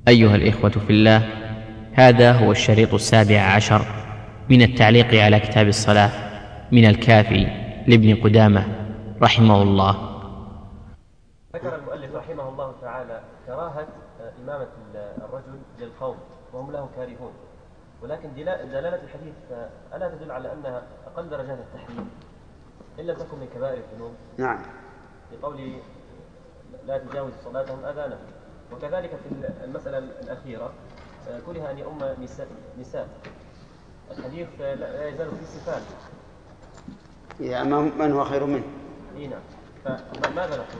أيها الإخوة في الله، هذا هو الشريط 17 من التعليق على كتاب الصلاة من الكافي لابن قدامة رحمه الله. ذكر المؤلف رحمه الله تعالى كراهة إمامة الرجل للقوم وهم له كارهون، ولكن دلالة الحديث ألا تدل على أنها أقل درجات التحريم إن لم تكن من كبائر الذنوب؟ نعم، بقوله لا تجاوز صلاتهم أذانهم. وكذلك في المسألة الأخيرة كره أن يؤم نساء، الحديث لا يزال في سفال يا من هو خير منه. نعم، فماذا نقول؟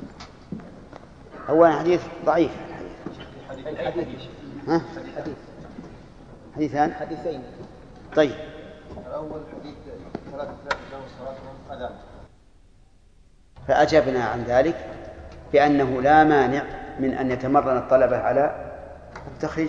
أولا حديث ضعيف. أي حديث؟ ها؟ حديثان؟ حديثين. طيب، الأول حديث ثلاثة تجاوز صلاتهم أذان، فأجبنا عن ذلك بأنه لا مانع من أن يتمرن الطلبة على التخريج.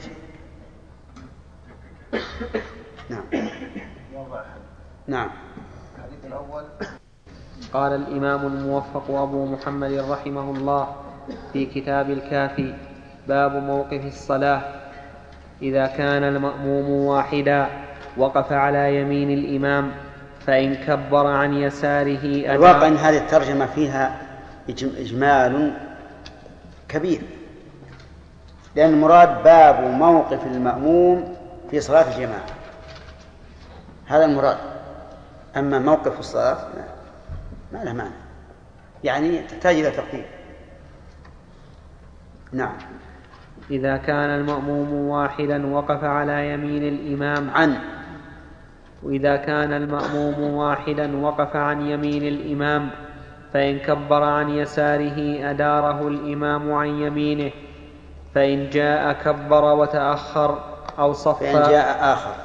نعم. نعم. الحديث الأول قال الإمام الموفق أبو محمد رحمه الله في كتاب الكافي: باب موقف الصلاة. إذا كان المأموم واحدا وقف على يمين الإمام، فإن كبر عن يساره الواقع أن هذه الترجمة فيها إجمال كبير، لأن المراد باب موقف المأموم في صلاة الجماعة، هذا المراد. أما موقف الصلاة ما له معنى، يعني تحتاج إلى تقدير. نعم. إذا كان المأموم واحدا وقف على يمين الإمام وإذا كان المأموم واحدا وقف عن يمين الإمام، فإن كبر عن يساره أداره الإمام عن يمينه، فإن جاء كبر وتأخر أو صف. فإن جاء آخر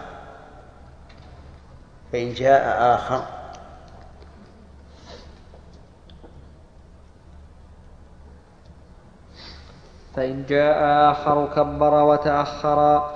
فإن جاء آخر كبر وتأخر.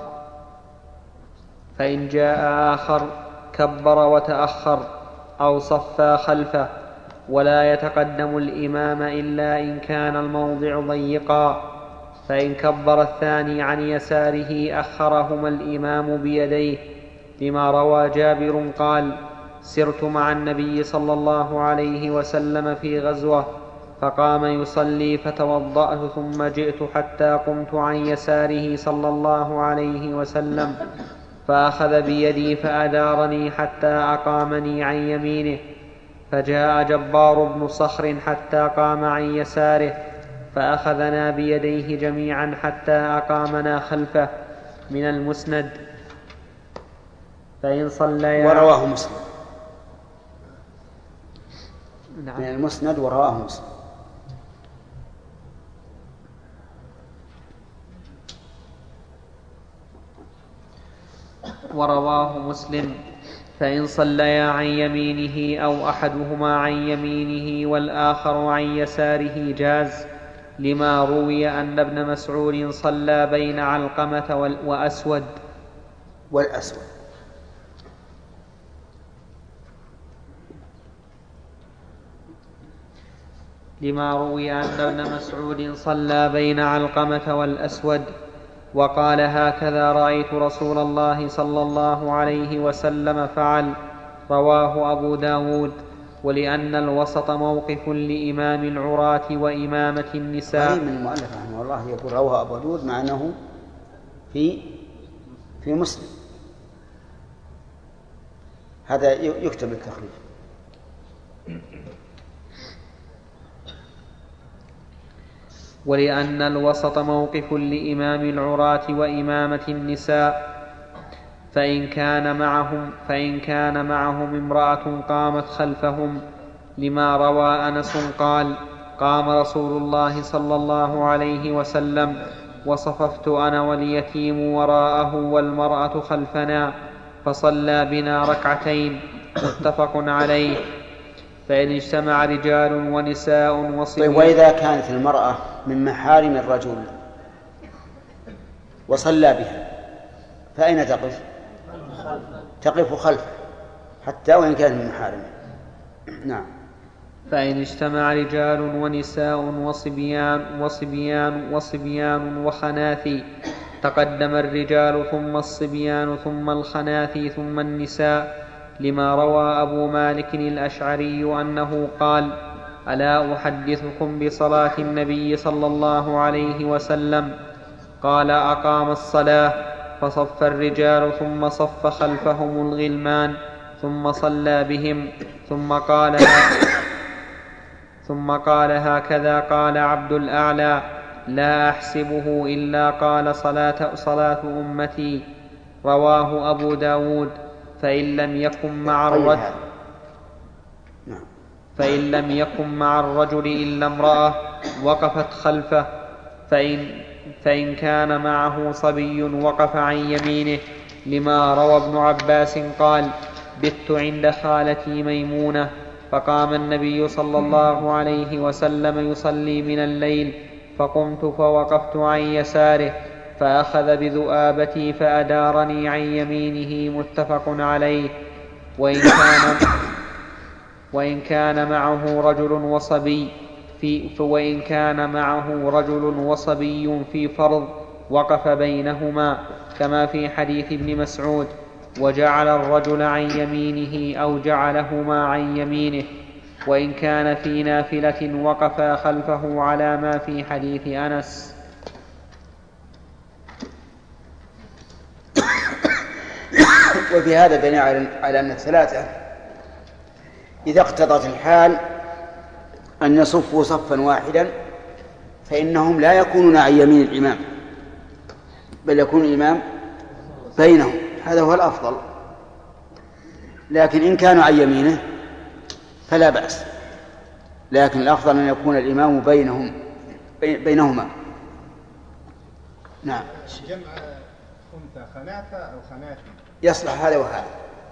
فإن جاء آخر كبر وتأخر أو صفى خلفه، ولا يتقدم الإمام إلا إن كان الموضع ضيقا. فإن كبر الثاني عن يساره أخرهما الإمام بيديه، لما روى جابر قال: سرت مع النبي صلى الله عليه وسلم في غزوة، فقام يصلي فتوضأت ثم جئت حتى قمت عن يساره صلى الله عليه وسلم، فأخذ بيدي فأدارني حتى أقامني عن يمينه، فجاء جبار بن صخر حتى قام عن يساره، فأخذنا بيديه جميعا حتى أقامنا خلفه. من المسند. فإن صليا. ورواه مسلم. نعم. من المسند ورواه مسلم. ورواه مسلم. فإن صليا عن يمينه أو أحدهما عن يمينه والآخر عن يساره جاز، لما روي أن ابن مسعود صلى بين علقمة والأسود. لما روي أن ابن مسعود صلى بين علقمة والأسود، وقال: هكذا رأيت رسول الله صلى الله عليه وسلم فعل. رواه أبو داود. ولأن الوسط موقف لإمام العراة وإمامة النساء. قريب من المؤلف رحمه الله يقول رواه أبو داود، مع أنه في مسلم. هذا يكتب للتخريج. ولأن الوسط موقف لإمام العراة وإمامة النساء، فإن كان معهم امرأة قامت خلفهم، لما روى أنس قال: قام رسول الله صلى الله عليه وسلم وصففت أنا واليتيم وراءه والمرأة خلفنا، فصلى بنا ركعتين. متفق عليه. فإن اجتمع رجال ونساء وصبيان. طيب، وإذا كانت المرأة من محارم الرجل وصلى بها، فأين تقف؟ تقف خلفه حتى وإن كانت من محارمه. نعم. فإن اجتمع رجال ونساء وصبيان وخناثي تقدم الرجال ثم الصبيان ثم الخناثي ثم النساء، لما روى أبو مالك الأشعري أنه قال: ألا أحدثكم بصلاة النبي صلى الله عليه وسلم؟ قال: أقام الصلاة فصف الرجال ثم صف خلفهم الغلمان ثم صلى بهم ثم قال هكذا قال عبد الأعلى: لا أحسبه إلا قال صلاة أمتي. رواه أبو داود. فإن لم يكن مع الرجل إلا امرأة وقفت خلفه، فإن كان معه صبي وقف عن يمينه، لما روى ابن عباس قال: بت عند خالتي ميمونة فقام النبي صلى الله عليه وسلم يصلي من الليل، فقمت فوقفت عن يساره فأخذ بذؤابتي فأدارني عن يمينه. متفق عليه. وإن كان معه رجل وصبي في فرض وقف بينهما، كما في حديث ابن مسعود: وجعل الرجل عن يمينه أو جعلهما عن يمينه. وإن كان في نافلة وقفا خلفه، على ما في حديث أنس. وفي هذا دليل على أن الثلاثة إذا اقتضت الحال أن يصفوا صفا واحدا فإنهم لا يكونون عن يمين الإمام، بل يكون الإمام بينهم، هذا هو الأفضل. لكن إن كانوا عن يمينه فلا بأس، لكن الأفضل أن يكون الإمام بينهما. نعم. جمع أنثى خناثة أو خناثي يصلح هذا وهذا.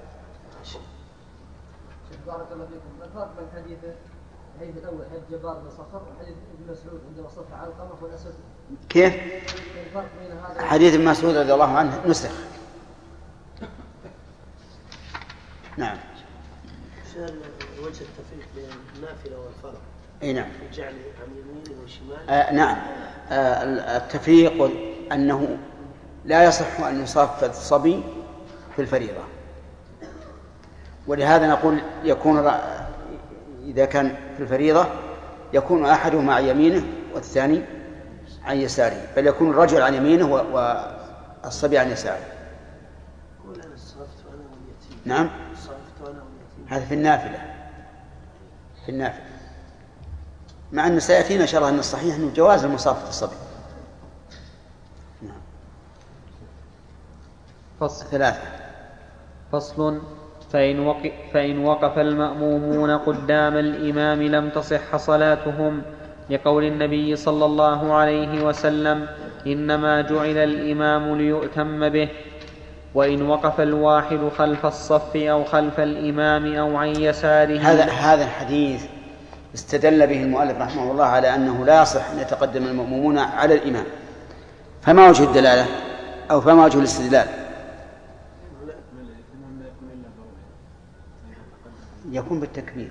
بارك الله فيكم. ما الفرق بين الحديث الأول حديث جبار بن صخر وحديث ابن مسعود عندما صف على القمر والأسد؟ كيف؟ الفرق بين هذا حديث ابن مسعود رضي الله عنه نسخ. نعم. وجه التفريق بين النافلة والفرض. اي نعم. الجعل عن يمينه وشماله. نعم. التفريق أنه لا يصح أن يصف الصبي في الفريضة، ولهذا نقول يكون إذا كان في الفريضة يكون أحدهما عن يمينه والثاني عن يساره، بل يكون الرجل عن يمينه والصبي عن يساره. نعم. هذا في النافلة، مع أن سيأتينا إن شاء الله أن الصحيح أنه جواز المصافة الصبي. فصل. فإن وقف المأمومون قدام الإمام لم تصح صلاتهم، لقول النبي صلى الله عليه وسلم: إنما جعل الإمام ليؤتم به. وإن وقف الواحد خلف الصف أو خلف الإمام أو عن يساره. هذا الحديث استدل به المؤلف رحمه الله على أنه لا يصح أن يتقدم المأمومون على الإمام. فما وجه الدلالة أو فما وجه الاستدلال؟ يكون بالتكبير.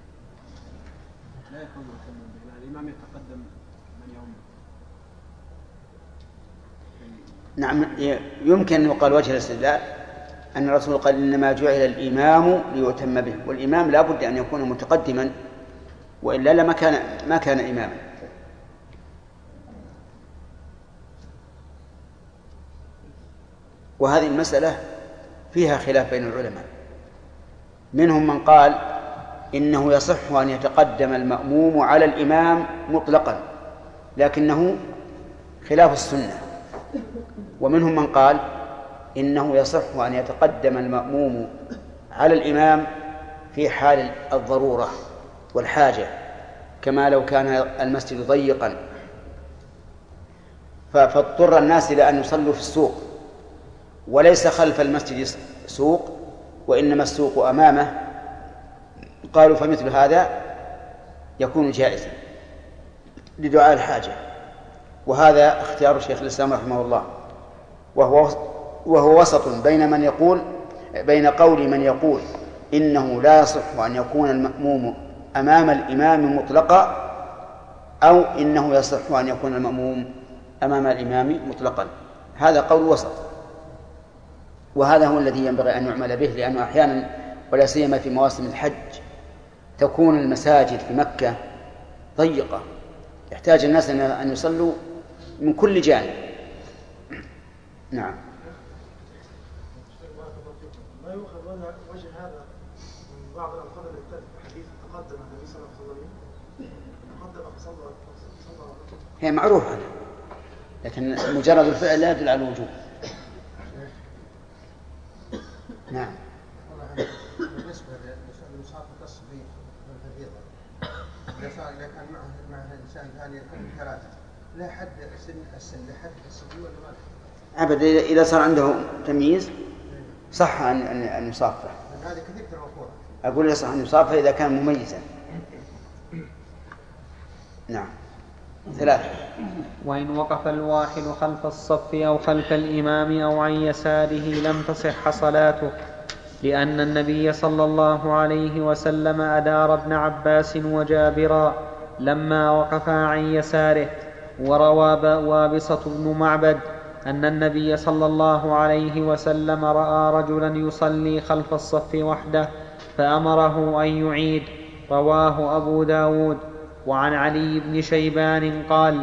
لا يكون الإمام يتقدم من يوم. نعم. يمكن أن يقال وجه الاستدلال أن الرسول قال: إنما جعل الإمام ليؤتم به، والإمام لا بد أن يكون متقدما، وإلا ما كان إماما. وهذه المسألة فيها خلاف بين العلماء. منهم من قال إنه يصح أن يتقدم المأموم على الإمام مطلقا، لكنه خلاف السنة. ومنهم من قال إنه يصح أن يتقدم المأموم على الإمام في حال الضرورة والحاجة، كما لو كان المسجد ضيقا فاضطر الناس إلى أن يصلوا في السوق وليس خلف المسجد سوق وإنما السوق أمامه، قالوا فمثل هذا يكون جائزا لدعاء الحاجة. وهذا اختيار شيخ الإسلام رحمه الله، وهو وسط بين قول من يقول إنه لا يصح أن يكون المأموم أمام الإمام مطلقا، أو إنه يصح أن يكون المأموم أمام الإمام مطلقا. هذا قول وسط، وهذا هو الذي ينبغي أن يعمل به، لأنه أحيانا ولا سيما في مواسم الحج تكون المساجد في مكة ضيقة، يحتاج الناس أن يصلوا من كل جانب. نعم. ما يؤخذ وجه هذا من بعض الألفاظ التي تأتي في حديث تقدم النبي صلى الله عليه وسلم تقدم فصلى. هي معروفة، لكن مجرد الفعل لا يدل على الوجوب. نعم. بالنسبة لمصافة الصبي والفريضة، إذا كان مع إنسان ثاني يكون ثلاثة، لا حد السن لحد الصبي ولا ما؟ أبدا، إذا صار عنده تمييز صح أن يصافح. هذه كثير الوقوع. أقول يصح أن يصافح إذا كان مميزا. نعم. 3. وإن وقف الواحد خلف الصف أو خلف الإمام أو عن يساره لم تصح صلاته، لأن النبي صلى الله عليه وسلم أدار ابن عباس وجابرا لما وقفا عن يساره. وروى وابصة بن معبد أن النبي صلى الله عليه وسلم رأى رجلا يصلي خلف الصف وحده فأمره أن يعيد. رواه أبو داود. وعن علي بن شيبان قال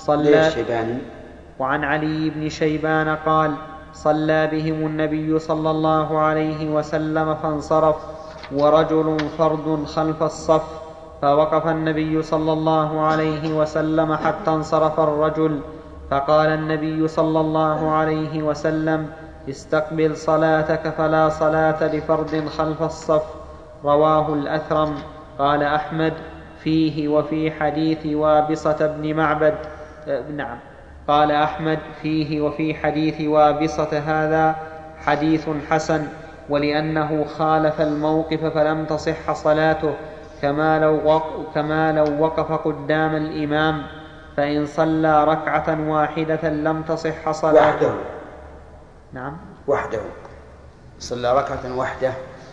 صلى بهم النبي صلى الله عليه وسلم فانصرف ورجل فرد خلف الصف، فوقف النبي صلى الله عليه وسلم حتى انصرف الرجل، فقال النبي صلى الله عليه وسلم: استقبل صلاتك فلا صلاة لفرد خلف الصف. رواه الأثرم. قال أحمد: فيه وفي حديث وابصة بن معبد. نعم. قال أحمد: فيه وفي حديث وابصة هذا حديث حسن، ولأنه خالف الموقف فلم تصح صلاته، كما لو وقف قدام الإمام، فإن صلى ركعة واحدة لم تصح صلاته. وحده. نعم. وحده صلى ركعة وحده.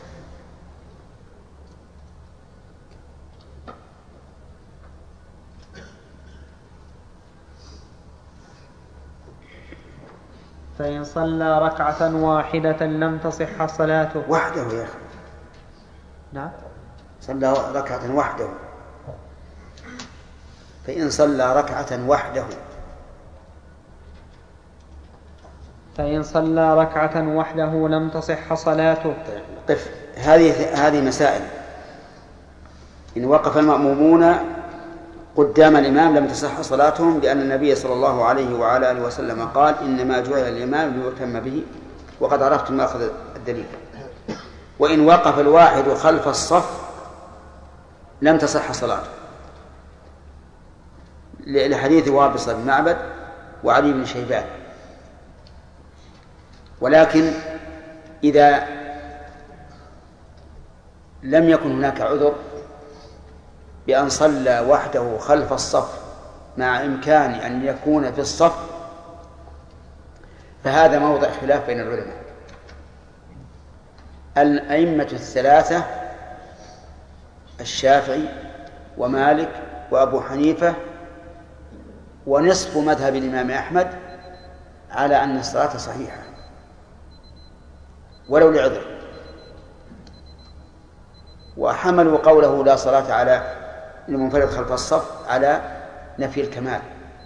فإن صلى ركعة واحدة لم تصح صلاته. وحده يا أخي. نعم. صلى ركعة وحده. فإن صلى ركعة وحده. فإن صلى ركعة وحده لم تصح صلاته. قف. هذه مسائل. إن وقف المأمومون قدام الإمام لم تصح صلاتهم، لأن النبي صلى الله عليه وعلى آله وسلم قال: إنما جعل الإمام ليؤتم به، وقد عرفتم مأخذ الدليل. وإن وقف الواحد خلف الصف لم تصح صلاته، لحديث وابصة بن معبد وعلي بن شيبان. ولكن إذا لم يكن هناك عذر بأن صلى وحده خلف الصف مع إمكان أن يكون في الصف، فهذا موضع خلاف بين العلماء. الأئمة الثلاثة الشافعي ومالك وأبو حنيفة ونصف مذهب الإمام أحمد على أن الصلاة صحيحة ولو لعذر، وحملوا قوله لا صلاة على المنفرد خلف الصف على نفي الكمال،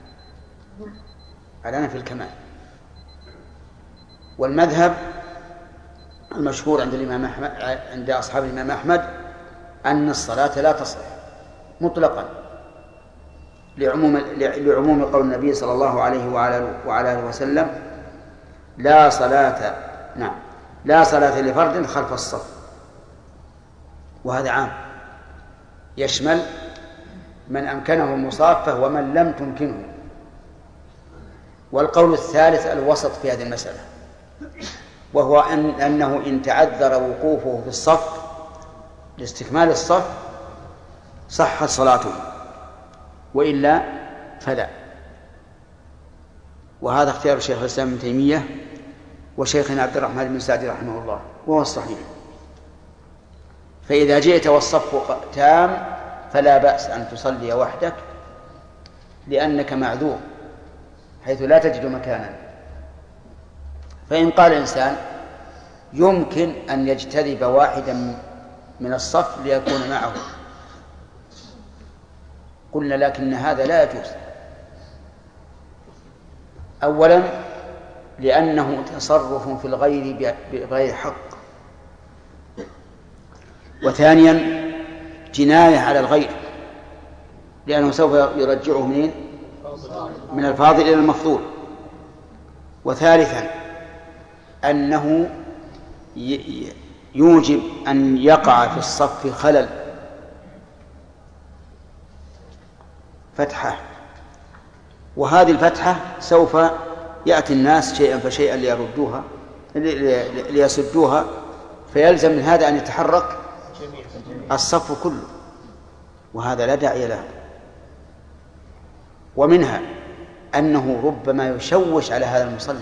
والمذهب المشهور عند الإمام أحمد، عند أصحاب الإمام أحمد، أن الصلاة لا تصح مطلقا، لعموم قول النبي صلى الله عليه وعلى آله وسلم: لا صلاة لفرد خلف الصف. وهذا عام يشمل من أمكنه المصافة ومن لم تمكنه. والقول الثالث الوسط في هذه المسألة، وهو أنه إن تعذر وقوفه في الصف لاستكمال الصف صحت صلاته، وإلا فلا. وهذا اختيار الشيخ الإسلام ابن تيمية وشيخنا عبد الرحمن بن سعدي رحمه الله، وهو الصحيح. فإذا جئت والصف تام فلا بأس أن تصلي وحدك لأنك معذور حيث لا تجد مكانا. فإن قال الإنسان يمكن أن يجتذب واحدا من الصف ليكون معه، قلنا لكن هذا لا يجوز. أولا لأنه تصرف في الغير بغير حق، وثانيا جناية على الغير لأنه سوف يرجعه من الفاضل إلى المفضول، وثالثا أنه يوجب أن يقع في الصف خلل فتحة، وهذه الفتحة سوف يأتي الناس شيئا فشيئا ليسدوها، فيلزم من هذا أن يتحرك الصف كله، وهذا لا داعي له. ومنها أنه ربما يشوش على هذا المصلي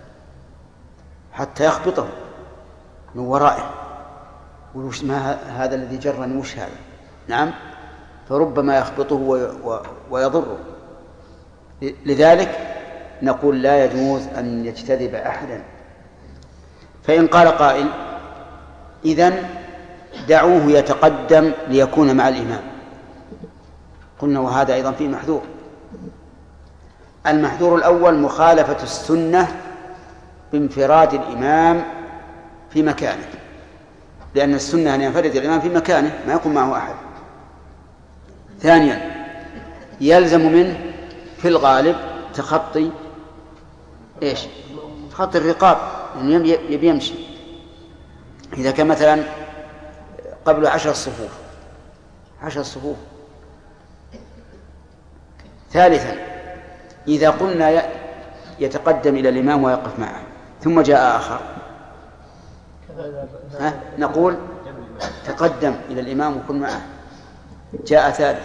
حتى يخبطه من ورائه، وش ما هذا الذي جرني وش هذا؟ نعم، فربما يخبطه ويضره. لذلك نقول لا يجوز أن يجتذب أحدا. فإن قال قائل إذن دعوه يتقدم ليكون مع الإمام، قلنا وهذا أيضا فيه محذور. المحذور الأول مخالفة السنة بانفراد الإمام في مكانه، لأن السنة أن ينفرد الإمام في مكانه ما يكون معه أحد. ثانيا يلزم منه في الغالب تخطي تخطي الرقاب، لأنه يبي يمشي. إذا كان مثلا قبل 10 صفوف. ثالثا إذا قلنا يتقدم إلى الإمام ويقف معه ثم جاء آخر نقول تقدم إلى الإمام وكن معه. جاء ثالث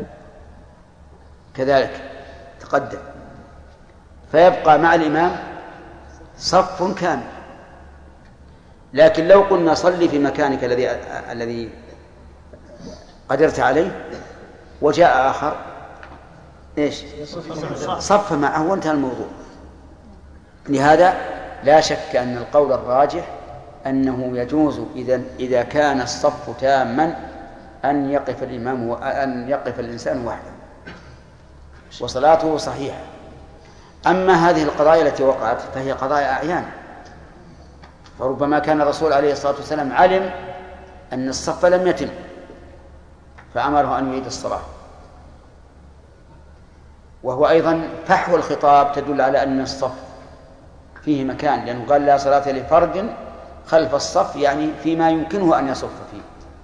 كذلك تقدم، فيبقى مع الإمام صف كامل. لكن لو قلنا صلي في مكانك الذي قدرت عليه وجاء آخر صف معه وانتهى الموضوع. لهذا لا شك أن القول الراجح أنه يجوز إذا كان الصف تاما أن يقف الإنسان وحده وصلاته صحيحة. أما هذه القضايا التي وقعت فهي قضايا أعيان، فربما كان الرسول عليه الصلاة والسلام علم أن الصف لم يتم فأمره أن يعيد الصلاة، وهو أيضا فحوى الخطاب تدل على أن الصف فيه مكان، لأنه قال لا صلاة لفرد خلف الصف، يعني فيما يمكنه أن يصف فيه.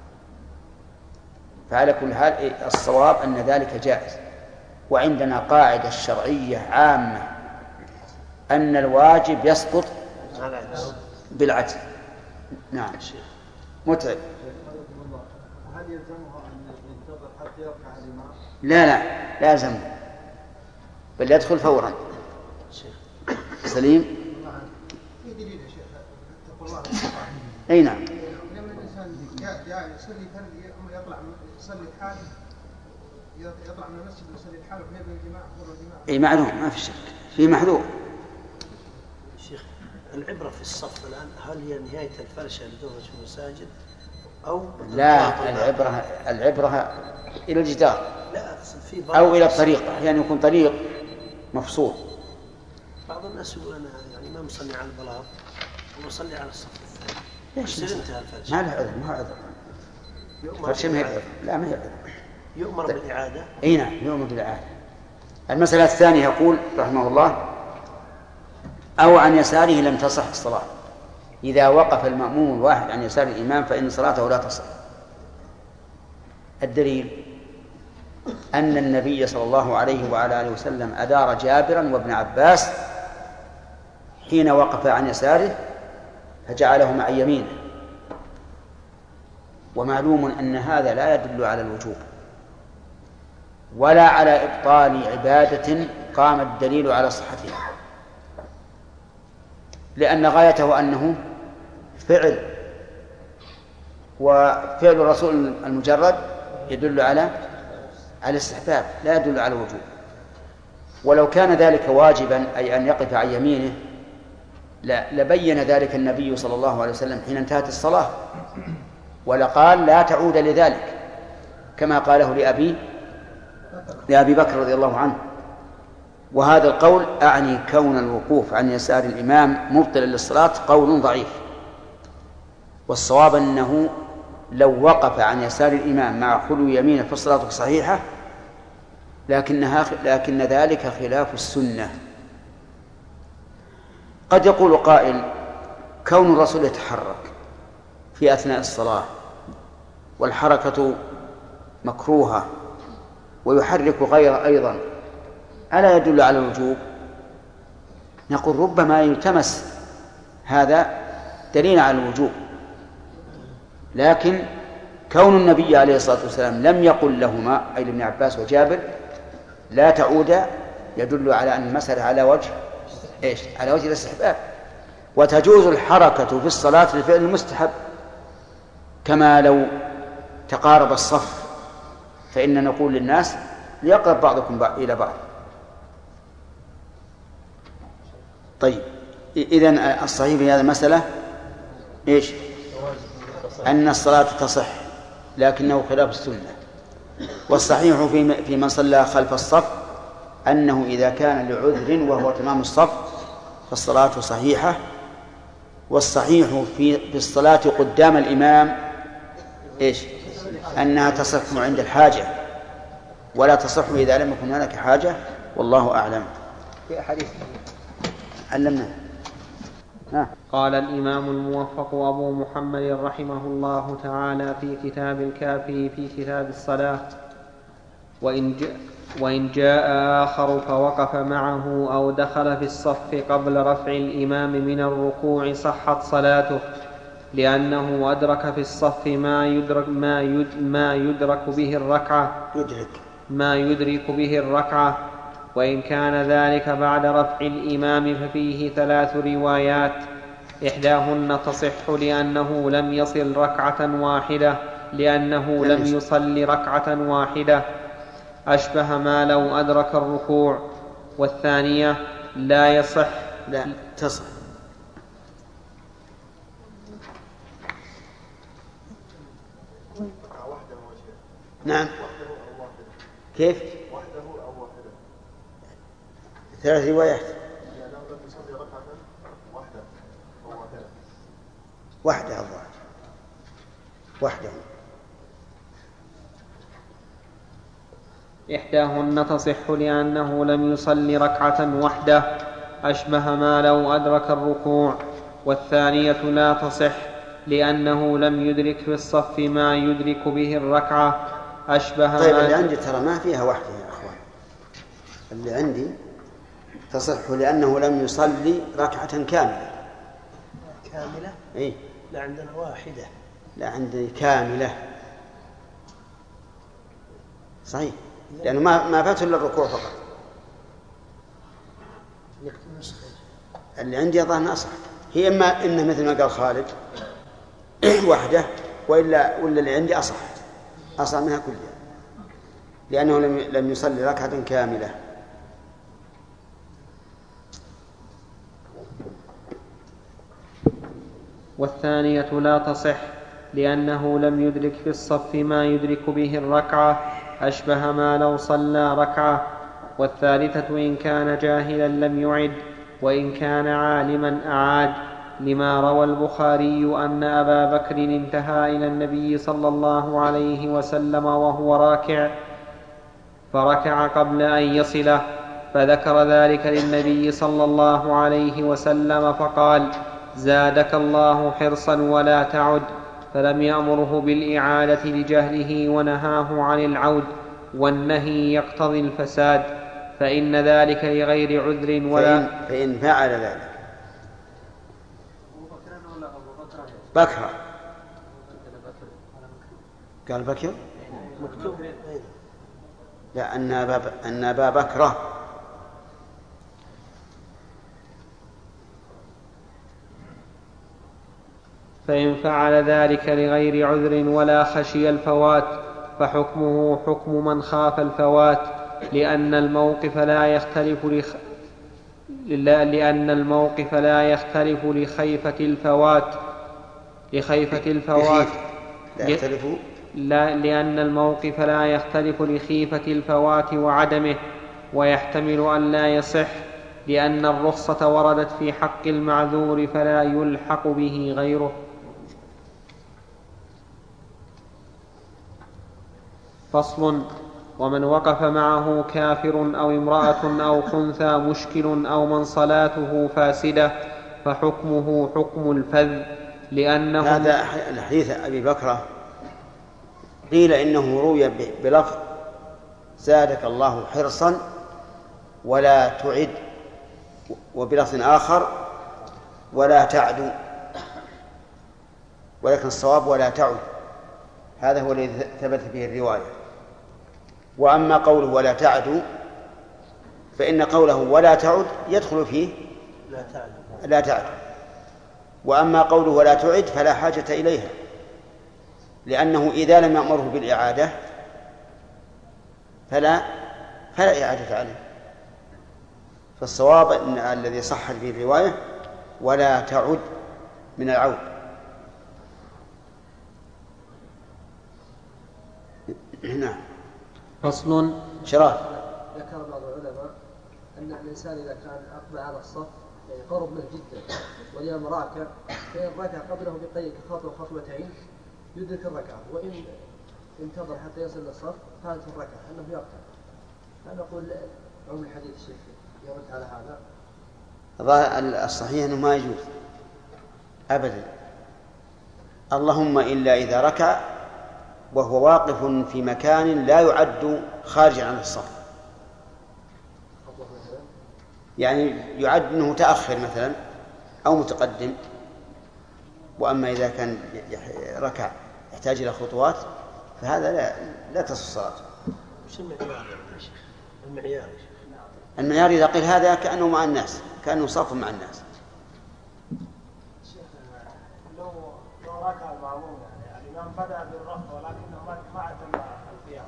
فعلى كل حال الصواب أن ذلك جائز. وعندنا قاعدة شرعية عامة أن الواجب يسقط بالعدل. نعم متعب. هل يلزمها أن ينتظر حتى يركع الإمام؟ لا يلزمه، بل يدخل فورا. سليم. في دليل يا شيخ اتقوا الله. أي نعم. لما الإنسان جاء يصلي فرد يطلع يصلي حاله يطلع من المسجد ويصلي حاله ويبني الجماعة أي معلوم ما في شك في محذور. شيخ العبرة في الصف الآن هل هي نهاية الفرشة اللي توجد في المساجد أو لا العبرة إلى الجدار في أو إلى الطريق، يعني يكون طريق مفصول. بعض الناس يقول أنا يعني ما مصلي على البلاط ومصلي على الصف الثاني. ليش انتهى الفرشة؟ ما له عذر، ما عذر. فرشة ما يعذر، لا ما يعذر. يؤمر بالإعادة. أي نعم يؤمر بالإعادة. المسألة الثانية يقول رحمه الله أو عن يساره لم تصح الصلاة. إذا وقف المأموم الواحد عن يسار الإمام فإن صلاته لا تصح. الدليل أن النبي صلى الله عليه وعلى آله وسلم أدار جابرا وابن عباس حين وقف عن يساره فجعلهما عن يمينه، ومعلوم أن هذا لا يدل على الوجوب ولا على إبطال عبادة قام الدليل على صحتها، لأن غايته أنه فعل وفعل الرسول المجرد يدل على الاستحباب لا يدل على الوجوب. ولو كان ذلك واجبا أي أن يقف عن يمينه لبين ذلك النبي صلى الله عليه وسلم حين انتهت الصلاة ولقال لا تعود لذلك كما قاله لأبي بكر رضي الله عنه. وهذا القول أعني كون الوقوف عن يسار الإمام مبطلا للصلاة قول ضعيف، والصواب أنه لو وقف عن يسار الإمام مع خلو يمينه فالصلاة صحيحة، لكن ذلك خلاف السنة. قد يقول قائل كون الرسول يتحرك في أثناء الصلاة والحركة مكروهة ويحرك غيره أيضا ألا يدل على الوجوب؟ نقول ربما يلتمس هذا دليل على الوجوب، لكن كون النبي عليه الصلاة والسلام لم يقل لهما أي لابن عباس وجابر لا تعود يدل على أن المسألة على وجه على وجه الاستحباب. وتجوز الحركة في الصلاة للفعل المستحب، كما لو تقارب الصف فإن نقول للناس ليقرب بعضكم إلى بعض. طيب إذن الصحيح في هذه المسألة أن الصلاة تصح لكنه خلاف السنة. والصحيح في من صلى خلف الصف أنه إذا كان لعذر وهو تمام الصف فالصلاة صحيحة. والصحيح في الصلاة قدام الإمام أنها تصح عند الحاجة ولا تصح إذا لم يكن هناك حاجة، والله أعلم. في حديث علمنا. قال الإمام الموفق أبو محمد رحمه الله تعالى في كتاب الكافي في كتاب الصلاة: وإن جاء آخر فوقف معه أو دخل في الصف قبل رفع الإمام من الركوع صحت صلاته، لأنه أدرك في الصف ما يدرك به الركعة. وإن كان ذلك بعد رفع الإمام ففيه 3 روايات، إحداهن تصح لأنه لم يصل ركعة واحدة أشبه ما لو أدرك الركوع، والثانية لا يصح لا تصح نعم. كيف؟ وحده أو واحدة 3 روايات. يعني لو لم يصلي ركعة واحدة أو واحدة واحدة الظاهر وحده. إحداهن تصح لأنه لم يصل ركعة واحدة أشبه ما لو أدرك الركوع، والثانية لا تصح لأنه لم يدرك في الصف ما يدرك به الركعة أشبه طيب ما اللي عندي ترى ما فيها واحدة يا أخوان، اللي عندي تصح لأنه لم يصلي ركعة كاملة. إيه؟ لا عندنا واحدة. لا عندي كاملة صحيح، لأنه ما فات إلا الركوع فقط. اللي عندي أظن أصح هي إما إنه مثل ما قال خالد واحدة، ولا اللي عندي أصح منها كلها لأنه لم يصلي ركعة كاملة. والثانية لا تصح لأنه لم يدرك في الصف ما يدرك به الركعة أشبه ما لو صلى ركعة. والثالثة إن كان جاهلا لم يعد، وإن كان عالما أعاد، لما روى البخاري أن أبا بكر انتهى إلى النبي صلى الله عليه وسلم وهو راكع فركع قبل أن يصله، فذكر ذلك للنبي صلى الله عليه وسلم فقال: زادك الله حرصا ولا تعد، فلم يأمره بالإعادة لجهله ونهاه عن العود، والنهي يقتضي الفساد، فإن ذلك لغير عذر ولا فإن فعل ذلك بكر قال بكر مكتوب لا أن أبا بكر فإن فعل ذلك لغير عذر ولا خشي الفوات فحكمه حكم من خاف الفوات، لأن الموقف لا يختلف لخيفة الفوات لأن الموقف لا يختلف لخيفة الفوات وعدمه، ويحتمل أن لا يصح، لأن الرخصة وردت في حق المعذور فلا يلحق به غيره. فصل: ومن وقف معه كافر أو امرأة أو خنثى مشكل أو من صلاته فاسدة فحكمه حكم الفذ، لأنه هذا الحديث أبي بكرة قيل إنه روي بلفظ زادك الله حرصا ولا تعد، وبلفظ آخر ولا تعد، ولكن الصواب ولا تعد، هذا هو الذي ثبت به الرواية. وأما قوله ولا تعد فإن قوله ولا تعد يدخل فيه لا تعد، وأما قوله ولا تعد فلا حاجة إليها، لأنه إذا لم يأمره بالإعادة فلا إعادة عليه. فالصواب أن الذي صح به الرواية ولا تعد من العود. نعم. فصل: شراف. ذكر بعض العلماء أن الإنسان إذا كان أقبل على الصف قرب منه جدا والإمام راكع، فإن ركع قبله بقيد خطوتين يدرك الركعة، وإن انتظر حتى يصل للصف فاتت الركعة أنه يركع. فنقول عموم الحديث الشيخ يرد على هذا. الصحيح أنه ما يجوز أبدا، اللهم إلا إذا ركع وهو واقف في مكان لا يعد خارجا عن الصف، يعني يعد أنه متأخر مثلا أو متقدم. وأما إذا كان ركع يحتاج إلى خطوات فهذا لا تصح الصلاة. وش المعيار يا شيخ؟ المعيار المعيار إذا قيل هذا كأنه مع الناس، كأنه صف مع الناس. لو ركع المأموم يعني الإمام بدأ بالرفع ولكنه ما أتم القيام،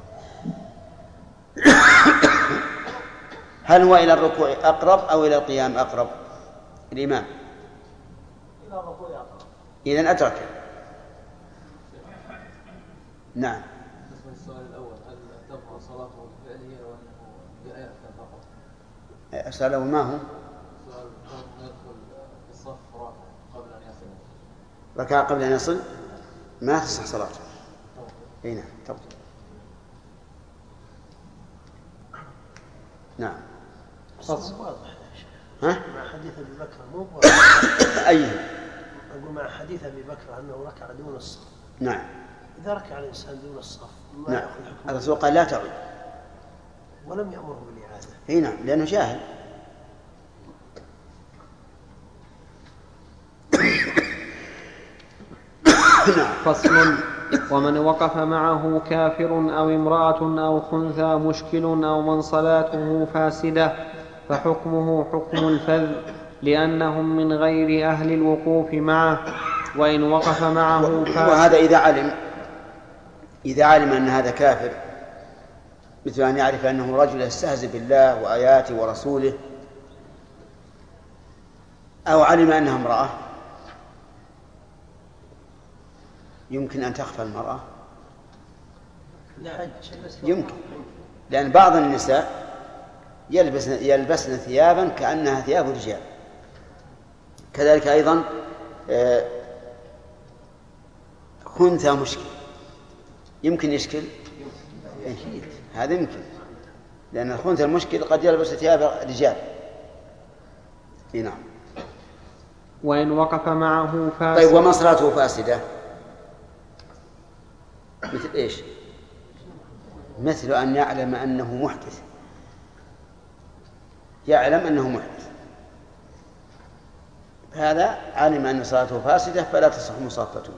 هل هو إلى الركوع أقرب أو إلى القيام أقرب؟ الإمام إلى الركوع أقرب، إذن أدرك. نعم. بالنسبة للسؤال الأول، هل تبقى صلاته الفعلية وأنه يأتي فقط؟ السؤال الأول ما هو؟ السؤال كونه يدخل في الصف راكع قبل أن يصل. ركع قبل أن يصل ما تصح صلاته. أي نعم. طب. نعم. فصل واضح يا شيخ. مع حديث أبي بكر مو أيه؟ أقول مع حديث أبي بكر أنه ركع دون الصف. نعم. إذا ركع الإنسان دون الصف ما نعم. يأخذ حكم الرسول قال لا تعود، ولم يأمره بالإعادة. أي نعم، لأنه جاهل. فصل: ومن وقف معه كافر أو امرأة أو خنثى مشكل أو من صلاته فاسدة فحكمه حكم الفذ، لأنهم من غير أهل الوقوف معه، وإن وقف معه فاسد. وهذا إذا علم أن هذا كافر، مثل أن يعرف أنه رجل يستهزئ بالله وآياته ورسوله، أو علم أنها امرأة. يمكن أن تخفى المرأة، يمكن، لأن بعض النساء يلبسن ثيابا كأنها ثياب رجال. كذلك أيضا خنثى مشكل يمكن يشكل، هذا يمكن، لأن الخنثى المشكل قد يلبس ثياب رجال. نعم. وإن وقف معه فاسد. طيب، ومن صلاته فاسدة مثل إيش؟ مثل أن يعلم أنه محدث، يعلم أنه محدث، هذا علم أن صلاته فاسدة فلا تصح مصافته.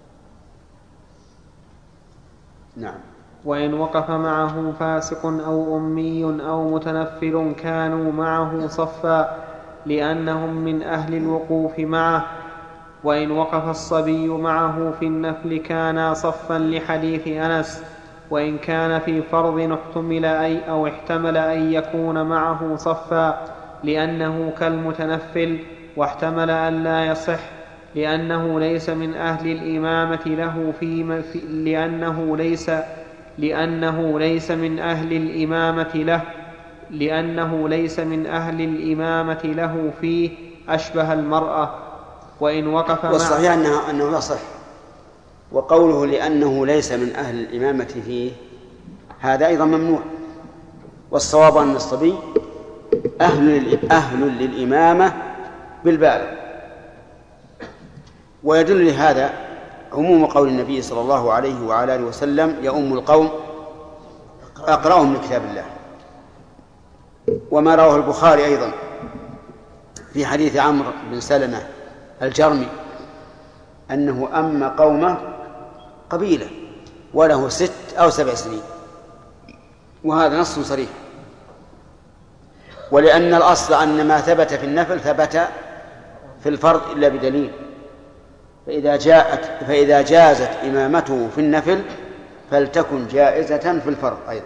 نعم. وإن وقف معه فاسق أو أمي أو متنفل كانوا معه صفا، لأنهم من أهل الوقوف معه، وإن وقف الصبي معه في النفل كانا صفا لحديث أنس. وإن كان في فرض احتمل أن يكون معه صفا لأنه كالمتنفل، واحتمل أن لا يصح لأنه ليس من أهل الإمامة له فيه أشبه المرأة. وإن وقف والصحيح أنه يصح. وقوله لأنه ليس من أهل الإمامة فيه هذا أيضا ممنوع. والصواب أن الصبي أهل للإمامة بالبالغ. ويدل لهذا عموم قول النبي صلى الله عليه وعلى آله وسلم يؤم القوم أقرأهم لكتاب الله. وما رواه البخاري أيضا في حديث عمرو بن سلمة الجرمي أنه أم قومه قبيلة وله 6 أو 7 سنين، وهذا نص صريح. ولأن الأصل أن ما ثبت في النفل ثبت في الفرض إلا بدليل، فإذا جازت إمامته في النفل فلتكن جائزة في الفرض أيضا.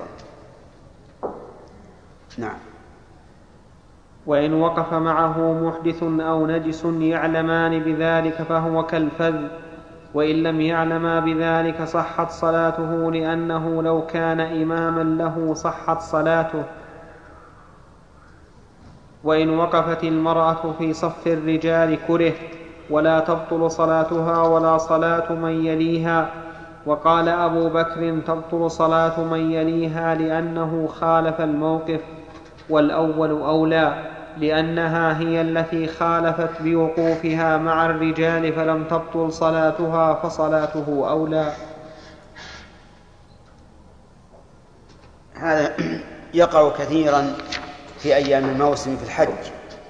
نعم. وإن وقف معه محدث أو نجس يعلمان بذلك فهو كالفذ، وإن لم يعلما بذلك صحت صلاته، لأنه لو كان إماما له صحت صلاته. وإن وقفت المرأة في صف الرجال كره، ولا تبطل صلاتها ولا صلاة من يليها. وقال أبو بكر تبطل صلاة من يليها لأنه خالف الموقف، والأول أولى، لأنها هي التي خالفت بوقوفها مع الرجال فلم تبطل صلاتها فصلاته أولى. هذا يقع كثيرا في أيام الموسم في الحج،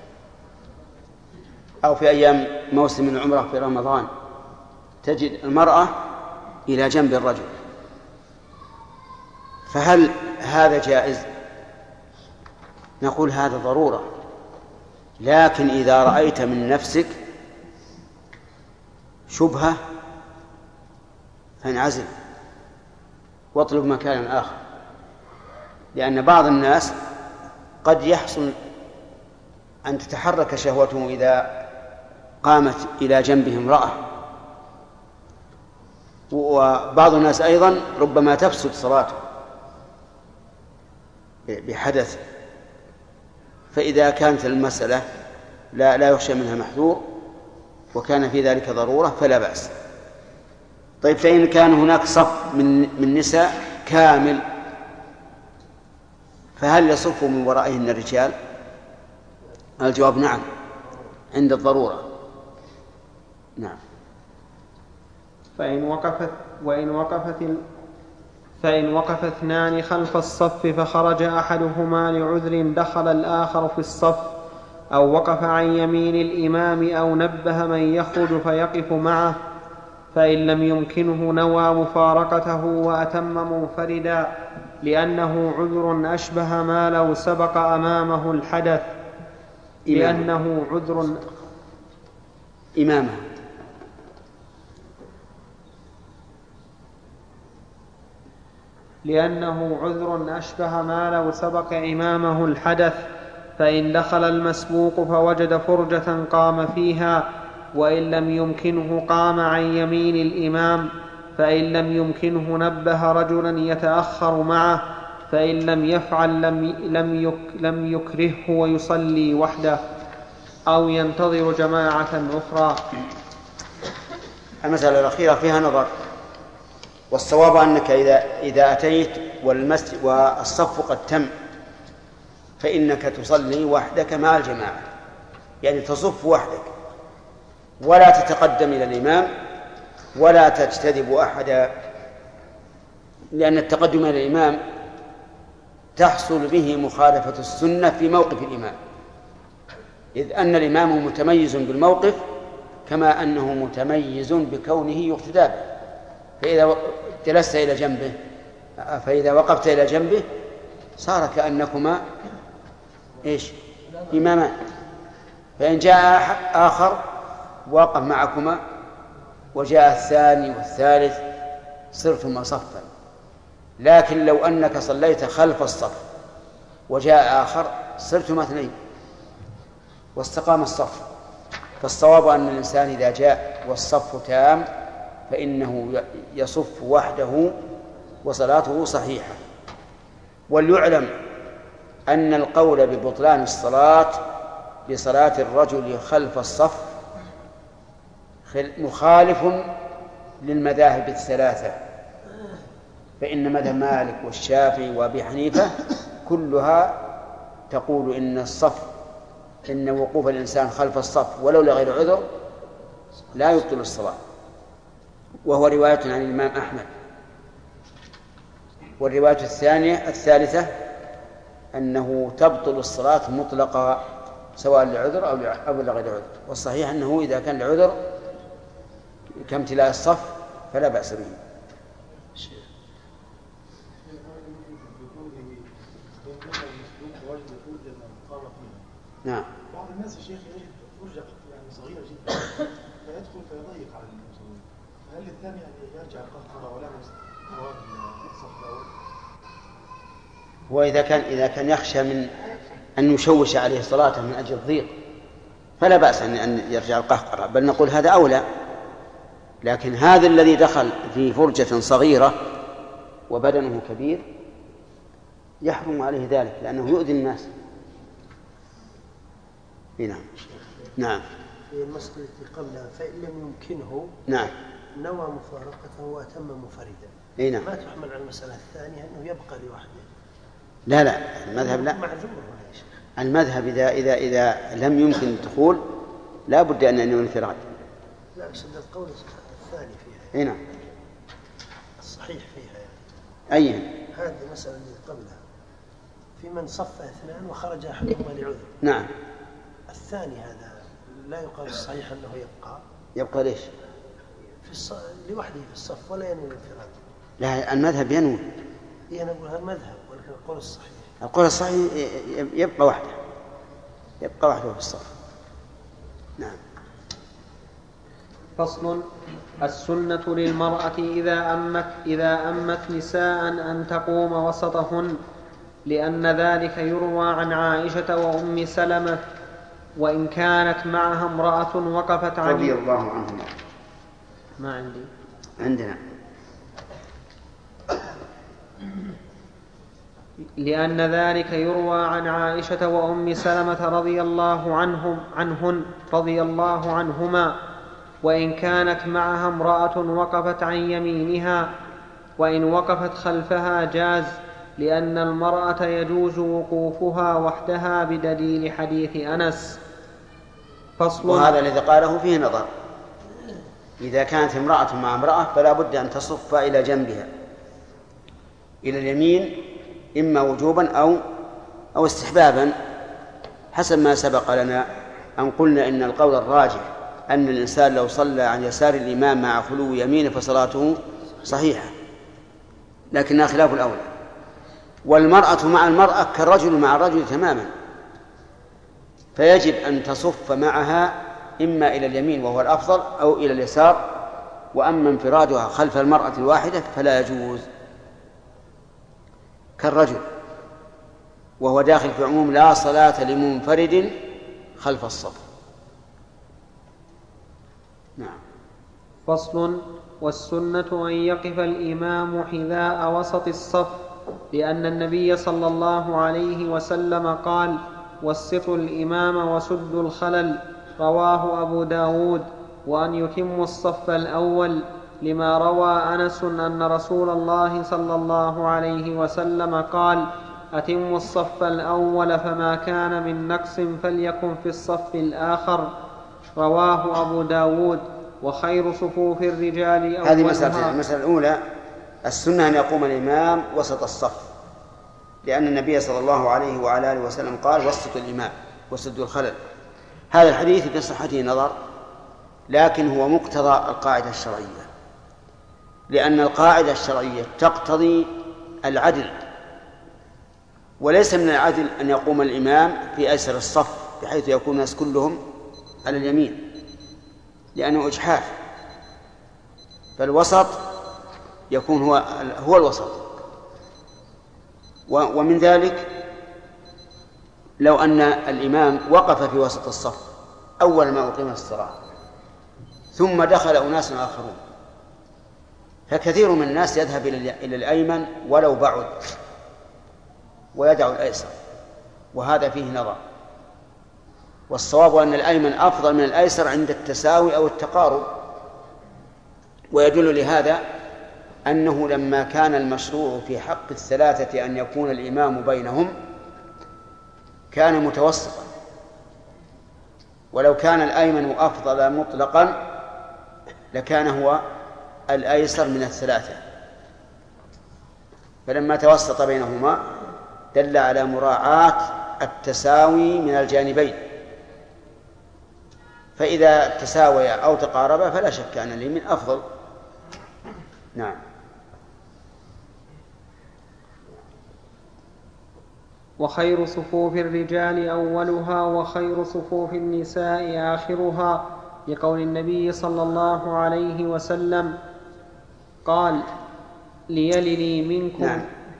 أو في أيام موسم العمرة في رمضان، تجد المرأة إلى جنب الرجل، فهل هذا جائز؟ نقول هذا ضرورة، لكن إذا رأيت من نفسك شبهة فانعزل واطلب مكانا آخر، لأن بعض الناس قد يحصل أن تتحرك شهوته إذا قامت إلى جنبه امرأة، وبعض الناس أيضا ربما تفسد صلاته بحدث. فإذا كانت المسألة لا يخشى منها محذور وكان في ذلك ضرورة فلا بأس. طيب، فإن كان هناك صف من نساء كامل فهل يصف من ورائهن الرجال؟ الجواب نعم، عند الضرورة. نعم. فإن وقف 2 خلف الصف فخرج أحدهما لعذر دخل الآخر في الصف، أو وقف عن يمين الإمام أو نبه من يخرج فيقف معه، فإن لم يمكنه نوى مفارقته وأتم منفردا، لأنه عذر أشبه ما لو سبق أمامه الحدث، لأنه عذر أشبه ما لو سبق إمامه الحدث. فإن دخل المسبوق فوجد فرجة قام فيها، وإن لم يمكنه قام عن يمين الإمام، فإن لم يمكنه نبه رجلا يتأخر معه، فإن لم يفعل لم يكرهه ويصلي وحده أو ينتظر جماعة أخرى. المسألة الأخيرة فيها نظر، والصواب أنك إذا أتيت والصف قد تم فإنك تصلي وحدك مع الجماعة، يعني تصف وحدك ولا تتقدم إلى الإمام ولا تجتذب أحدا، لأن التقدم إلى الإمام تحصل به مخالفة السنة في موقف الإمام، إذ أن الإمام متميز بالموقف كما أنه متميز بكونه يقتدى به. فإذا جلست إلى جنبه فإذا وقفت إلى جنبه صار كأنكما إيش؟ إمامان. فإن جاء آخر واقف معكما وجاء الثاني والثالث صرتما صفا، لكن لو أنك صليت خلف الصف وجاء آخر صرتما اثنين واستقام الصف. فالصواب أن الإنسان إذا جاء والصف تام فإنه يصف وحده وصلاته صحيحة. وليعلم أن القول ببطلان الصلاة بصلاة الرجل خلف الصف مخالف للمذاهب الثلاثة، فإن مذهب مالك والشافعي وأبي حنيفة كلها تقول إن وقوف الإنسان خلف الصف ولو لغير عذر لا يبطل الصلاة، وهو رواية عن الإمام أحمد. والرواية الثالثة أنه تبطل الصلاة مطلقة سواء لعذر أو لغير عذر، والصحيح أنه إذا كان لعذر كامتلاء الصف فلا بأس به. نعم. بعض الناس يا شيخ يجد فرجة يعني صغيرة جدا فيدخل فيضيق على المصلين، هل الثاني أن يرجع القهقرة ولا مراد الصف الأول؟ وإذا كان يخشى من أن يشوش عليه صلاته من أجل الضيق فلا بأس أن يرجع القهقرة، بل نقول هذا أولى. لكن هذا الذي دخل في فرجة صغيرة وبدنه كبير يحرم عليه ذلك لأنه يؤذي الناس. نعم. نعم. في المسألة التي قبلها فإن لم يمكنه نعم نوى مفارقته وأتم منفردا. نعم. ما تحمل على المسألة الثانية أنه يبقى لوحده. لا المذهب لا. المذهب إذا لم يمكن الدخول لا بد أن ينوي الانفراد. لا بس القول الثاني فيها. نعم. الصحيح فيها يعني. أي. هذه المسألة اللي قبلها في من صف اثنان وخرج أحدهما لعذر. نعم. الثاني هذا لا يقال الصحيح أنه يبقى ليش؟ لوحده في الصف ولا ينوي الانفراد. لا المذهب ينوي. أنا أقول هذا المذهب ولكن القول الصحيح يبقى وحده في الصف. نعم. فصل. السنة للمرأة إذا أمت نساء أن تقوم وسطهن، لأن ذلك يروى عن عائشة وأم سلمة، وإن كانت معها امرأة وقفت عن رضي الله عنهما. ما عندي. عندنا. لأن ذلك يروى عن عائشة وأم سلمة رضي الله عنهما، وإن كانت معها امرأة وقفت عن يمينها، وإن وقفت خلفها جاز، لأن المرأة يجوز وقوفها وحدها بدليل حديث أنس. فصل. وهذا الذي قاله فيه نظر. إذا كانت امرأة مع امرأة فلا بد أن تصف إلى جنبها إلى اليمين، إما وجوبا أو استحبابا، حسب ما سبق لنا أن قلنا إن القول الراجح أن الإنسان لو صلى عن يسار الإمام مع خلو يمينه فصلاته صحيحة، لكنها خلاف الأولى. والمرأة مع المرأة كالرجل مع الرجل تماما، فيجب أن تصف معها إما إلى اليمين وهو الأفضل أو إلى اليسار، وأما انفرادها خلف المرأة الواحدة فلا يجوز، كالرجل وهو داخل في عموم لا صلاة لمنفرد خلف الصف. نعم. فصل. والسنة أن يقف الإمام حذاء وسط الصف، لأن النبي صلى الله عليه وسلم قال: وسطوا الإمام وسدوا الخلل، رواه أبو داود. وأن يتموا الصف الأول، لما روى أنس أن رسول الله صلى الله عليه وسلم قال: أتموا الصف الأول، فما كان من نقص فليكن في الصف الآخر، رواه أبو داود. وخير صفوف الرجال أولها. هذه المسألة الأولى، السنة أن يقوم الإمام وسط الصف، لأن النبي صلى الله عليه وعلى آله وسلم قال: وسطوا الإمام وسدوا الخلل. هذا الحديث في صحته نظر، لكن هو مقتضى القاعدة الشرعية، لأن القاعدة الشرعية تقتضي العدل، وليس من العدل أن يقوم الإمام في أيسر الصف بحيث يكون الناس كلهم على اليمين، لأنه إجحاف، فالوسط يكون هو الوسط. ومن ذلك لو أن الإمام وقف في وسط الصف أول ما أقيمت الصلاة ثم دخل أناس آخرون، فكثير من الناس يذهب إلى الأيمن ولو بعد ويدع الأيسر، وهذا فيه نظر. والصواب أن الأيمن أفضل من الأيسر عند التساوي أو التقارب. ويدل لهذا أنه لما كان المشروع في حق الثلاثة أن يكون الإمام بينهم كان متوسطا، ولو كان الأيمن أفضل مطلقا لكان هو الأيسر من الثلاثة، فلما توسط بينهما دل على مراعاة التساوي من الجانبين، فإذا تساوي أو تقاربا فلا شك أن اليمين أفضل. نعم. وخير صفوف الرجال أولها وخير صفوف النساء آخرها، لقول النبي صلى الله عليه وسلم قال ليلني منكم. نعم.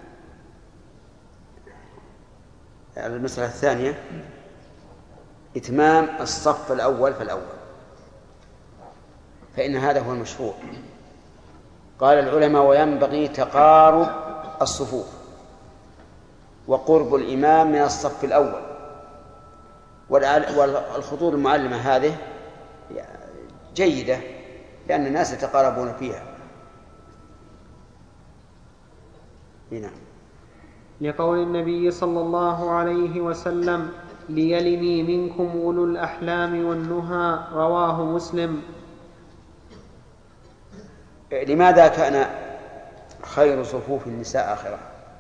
المسألة الثانية إتمام الصف الأول فالأول، فإن هذا هو المشروع. قال العلماء وينبغي تقارب الصفوف وقرب الإمام من الصف الأول، والخطوط المعلمة هذه جيدة لأن الناس يتقاربون فيها. هنا لقول النبي صلى الله عليه وسلم ليلني منكم أولو الأحلام والنهى، رواه مسلم. لماذا كان خير صفوف النساء آخرها؟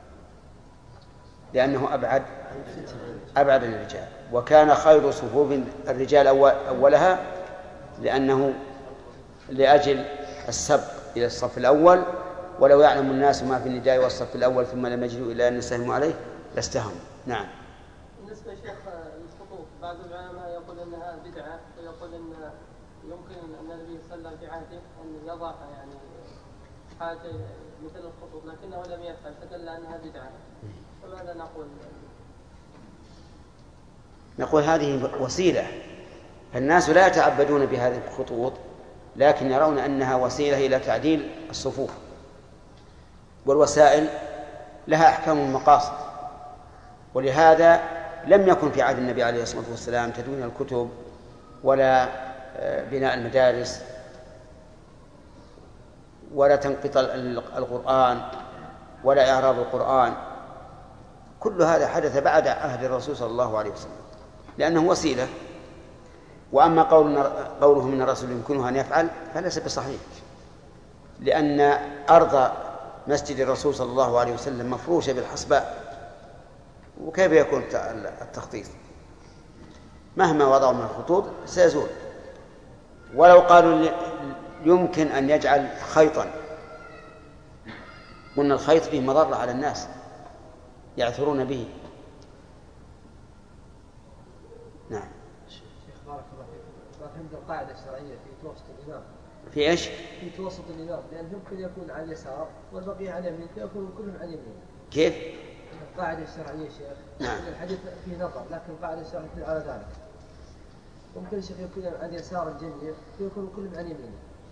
لأنه أبعد الرجال، وكان خير صفوف الرجال أولها لأنه لأجل السبق إلى الصف الأول، ولو يعلم الناس ما في النداء والصف الأول ثم لم يجدوا إلا أن يستهموا عليه لاستهموا. نعم. بالنسبة يا شيخ للخطوط، بعض العلماء يقول أنها بدعة، ويقول أن يمكن أن النبي صلى الله عليه وسلم في عهده أن يضع يعني حاجة مثل الخطوط لكنه لم يفعل فدل أنها بدعة، فماذا نقول؟ نقول هذه وسيلة، فالناس لا يتعبدون بهذه الخطوط لكن يرون أنها وسيلة إلى تعديل الصفوف، والوسائل لها أحكام المقاصد. ولهذا لم يكن في عهد النبي عليه الصلاة والسلام تدوين الكتب ولا بناء المدارس ولا تنقيط القرآن ولا إعراب القرآن، كل هذا حدث بعد عهد الرسول صلى الله عليه وسلم لأنه وسيلة. وأما قوله من الرسول يمكنه أن يفعل فليس بصحيح، لأن أرض مسجد الرسول صلى الله عليه وسلم مفروشة بالحصباء، وكيف يكون التخطيط؟ مهما وضعوا من الخطوط سيزول. ولو قالوا يمكن أن يجعل خيطا، قلنا الخيط فيه مضرة على الناس يعثرون به. نعم. شيخ بارك الله فيك، فهمت القاعدة الشرعية في توسط الإمام. في إيش؟ في توسط الإمام، لأن يمكن يكون على اليسار والبقية على اليمين، فيكون كلهم على اليمين. كيف؟ القاعدة الشرعية شيخ. نعم. الحديث فيه نظر، لكن القاعدة الشرعية تدل على ذلك. ممكن الشيخ يكون على اليسار الجميع فيكون كلهم على اليمين.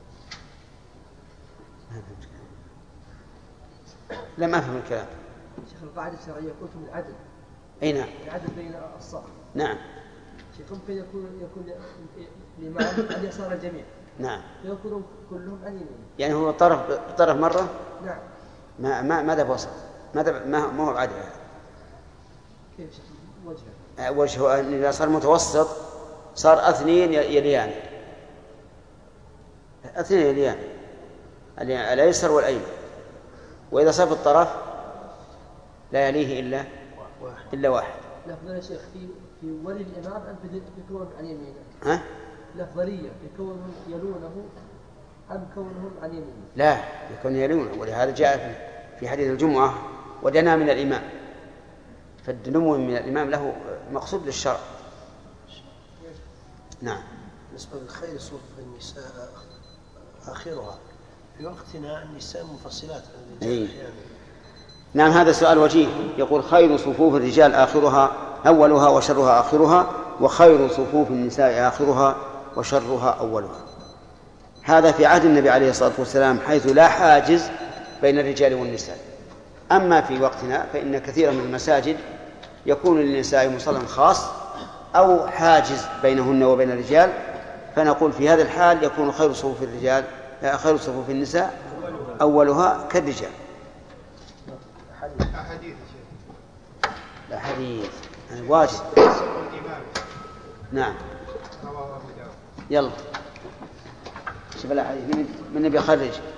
لم أفهم الكلام. شيخ القاعدة الشرعية قلت من العدل. أي نعم. العدل بين الصف. نعم. شيخ ممكن يكون الإمام على اليسار الجميع. نعم. يكونون كلهم على اليمين. يعني هو طرف مرة؟ نعم. ماذا بوسط؟ ما هو بعدها؟ كيف شيخ وجهه؟ وجهه أن إذا صار متوسط صار اثنين يليان، الأيسر والأيمن، وإذا صار في الطرف لا يليه إلا واحد. لفظنا يا شيخ في ولي الإمام أن يكون عن يمينه. ها؟ لفظية يكونهم يلونه أم كونهم عن يمينه؟ لا، يكون يلونه، ولهذا جاء في حديث الجمعة ودنا من الإمام، فالدنو من الإمام له مقصود للشرع. نعم. بالنسبة للخير صفوف النساء آخرها، في وقتنا النساء منفصلات عن الرجال أحيانا. نعم، هذا سؤال وجيه. يقول خير صفوف الرجال آخرها أولها وشرها آخرها، وخير صفوف النساء آخرها وشرها أولها. هذا في عهد النبي عليه الصلاة والسلام حيث لا حاجز بين الرجال والنساء. أما في وقتنا فإن كثيرا من المساجد يكون للنساء مصلى خاص أو حاجز بينهن وبين الرجال، فنقول في هذا الحال يكون خير صفوف النساء أولها كالرجال. الحديث يعني واجب. نعم. يلا شوف الحديث من بيخرج.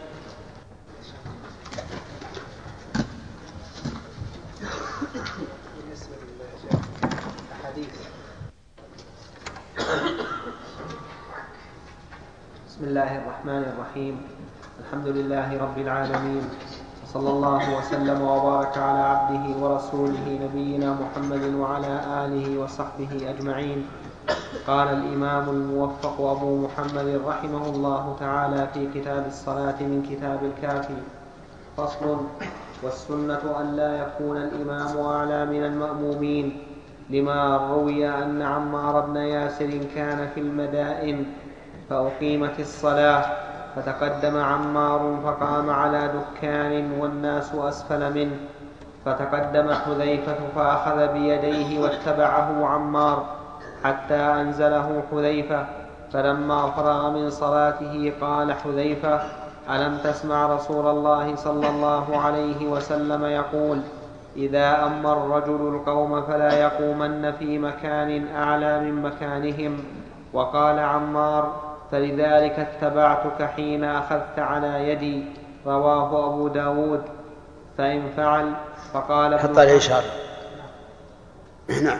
بسم الله الرحمن الرحيم. الحمد لله رب العالمين، صلى الله وسلم وبارك على عبده ورسوله نبينا محمد وعلى آله وصحبه أجمعين. قال الإمام الموفق أبو محمد رحمه الله تعالى في كتاب الصلاة من كتاب الكافي: فصل: والسنة أن لا يكون الإمام أعلى من المأمومين، لما روي أن عمار بن ياسر كان في المدائن فأقيمت الصلاة فتقدم عمار فقام على دكان والناس أسفل منه، فتقدم حذيفة فأخذ بيديه واتبعه عمار حتى أنزله حذيفة، فلما فرغ من صلاته قال حذيفة: ألم تسمع رسول الله صلى الله عليه وسلم يقول: إذا أما الرجل القوم فلا يقومن في مكان أعلى من مكانهم. وقال عمار: فلذلك اتبعتك حين أخذت على يدي. رواه أبو داود. فإن فعل فقال حط عليه إشارة. نعم.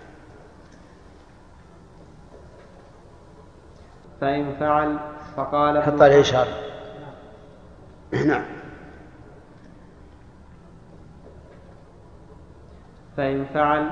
فإن فعل فقال حط عليه إشارة. نعم. فإن فعل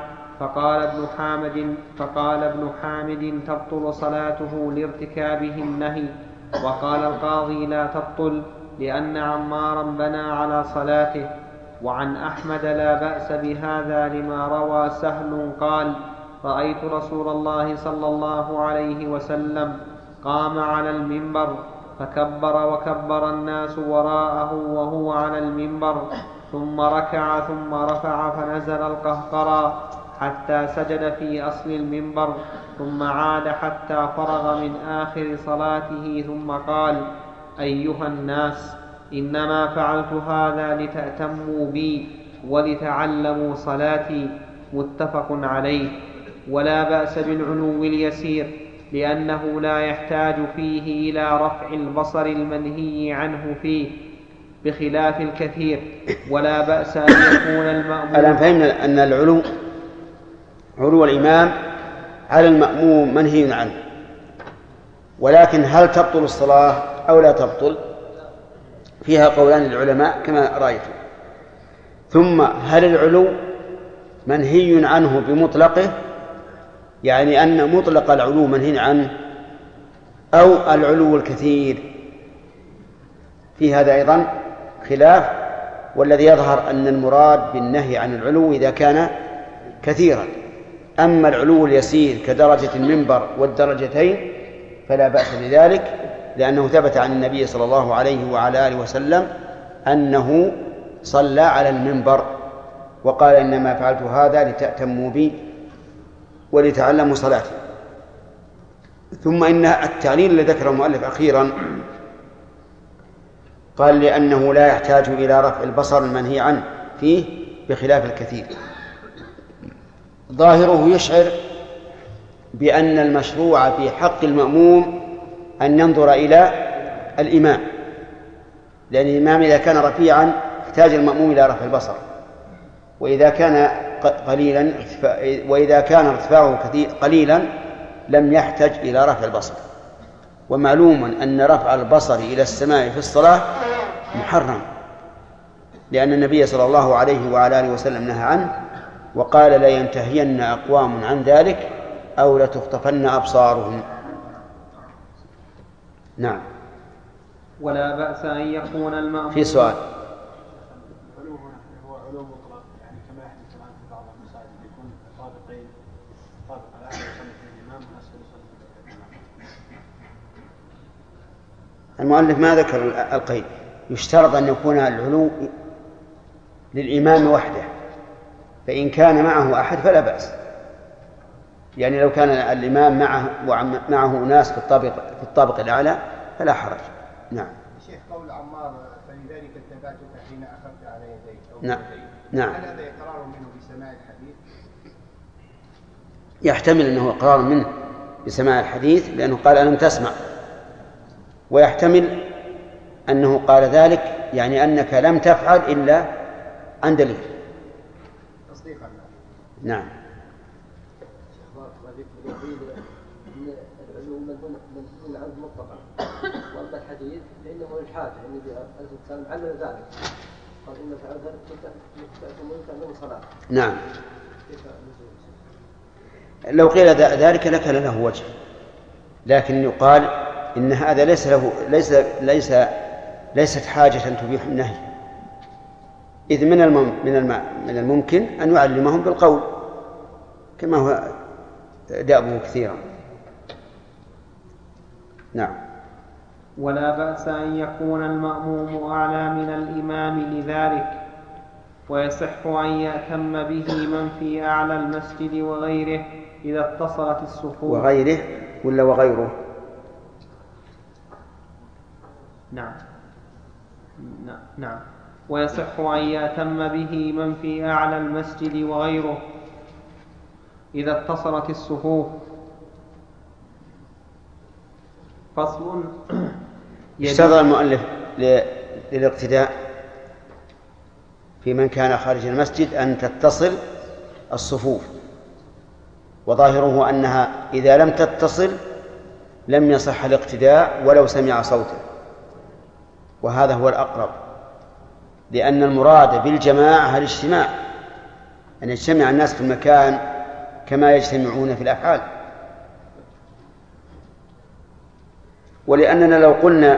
فقال ابن حامد تبطل صلاته لارتكابه النهي. وقال القاضي: لا تبطل، لأن عمارا بنى على صلاته. وعن أحمد: لا بأس بهذا، لما روى سهل قال: رأيت رسول الله صلى الله عليه وسلم قام على المنبر فكبر وكبر الناس وراءه وهو على المنبر، ثم ركع ثم رفع فنزل القهقرى حتى سجد في أصل المنبر، ثم عاد حتى فرغ من آخر صلاته، ثم قال: أيها الناس، إنما فعلت هذا لتأتموا بي ولتعلموا صلاتي. متفق عليه. ولا بأس بالعلو اليسير، لأنه لا يحتاج فيه إلى رفع البصر المنهي عنه فيه، بخلاف الكثير. ولا بأس أن يكون المأموم. الآن فهمنا أن علو الإمام على المأموم منهي عنه، ولكن هل تبطل الصلاة أو لا تبطل؟ فيها قولان للعلماء كما رأيتم. ثم هل العلو منهي عنه بمطلقه، يعني أن مطلق العلو منهي عنه، أو العلو الكثير؟ في هذا أيضا خلاف، والذي يظهر أن المراد بالنهي عن العلو إذا كان كثيرا. أما العلو اليسير كدرجة المنبر والدرجتين فلا بأس بذلك، لأنه ثبت عن النبي صلى الله عليه وعلى آله وسلم أنه صلى على المنبر وقال: إنما فعلت هذا لتأتموا بي ولتعلموا صلاتي. ثم إن التعليل الذي ذكره المؤلف أخيرا قال: لأنه لا يحتاج إلى رفع البصر المنهي عنه فيه، بخلاف الكثير. ظاهره يشعر بأن المشروع في حق المأموم أن ينظر إلى الإمام، لأن الإمام إذا كان رفيعا احتاج المأموم إلى رفع البصر، وإذا كان ارتفاعه قليلا لم يحتج إلى رفع البصر. ومعلوم أن رفع البصر إلى السماء في الصلاة محرم، لأن النبي صلى الله عليه وعلى آله وسلم نهى عنه وقال: لا ينتهين أقوام عن ذلك أو لتخطفن أبصارهم. نعم. ولا بأس أن يكون المأموم. في سؤال. علو هنا هو علو مطلق، يعني كما يحدث الآن في بعض المساجد يكون طابقين، طابق الأعلى يصلي فيه الإمام والأسفل يصلي فيه الإمام. المؤلف ما ذكر القيد، يشترط أن يكون العلو للإمام وحده، فإن كان معه أحد فلا بأس، يعني لو كان الإمام معه أناس في الطابق الأعلى فلا حرج. نعم. شيخ قول عمار فلذلك اتبعتك حين أخذت على يديك. نعم. هل هذا إقرار منه بسماع الحديث؟ يحتمل أنه إقرار منه بسماع الحديث لأنه قال ألم تسمع، ويحتمل أنه قال ذلك يعني أنك لم تفعل إلا عن دليل. تصديقا. نعم. من العبد مطلقا، وأما الحديث فإنه للحاجة، النبي عليه الصلاة والسلام علم ذلك، قال إن فعلت تعلم صلاة. نعم. لو قيل ذلك لكان له وجه، لكن يقال إن هذا ليست حاجة تبيح النهي، إذ من الممكن أن يعلمهم بالقول كما هو دأبه كثيرا. نعم. ولا بأس أن يكون المأموم أعلى من الإمام لذلك، ويصح أن يأتم به من في أعلى المسجد وغيره إذا اتصلت الصفوف. وغيره ولا وغيره؟ نعم. ويصح أن يأتم به من في أعلى المسجد وغيره إذا اتصلت الصفوف. فصل. اشترط المؤلف للاقتداء في من كان خارج المسجد أن تتصل الصفوف، وظاهره أنها إذا لم تتصل لم يصح الاقتداء ولو سمع صوته، وهذا هو الأقرب، لأن المراد بالجماعة الاجتماع، أن يجتمع الناس في المكان كما يجتمعون في الأفعال. ولأننا لو قلنا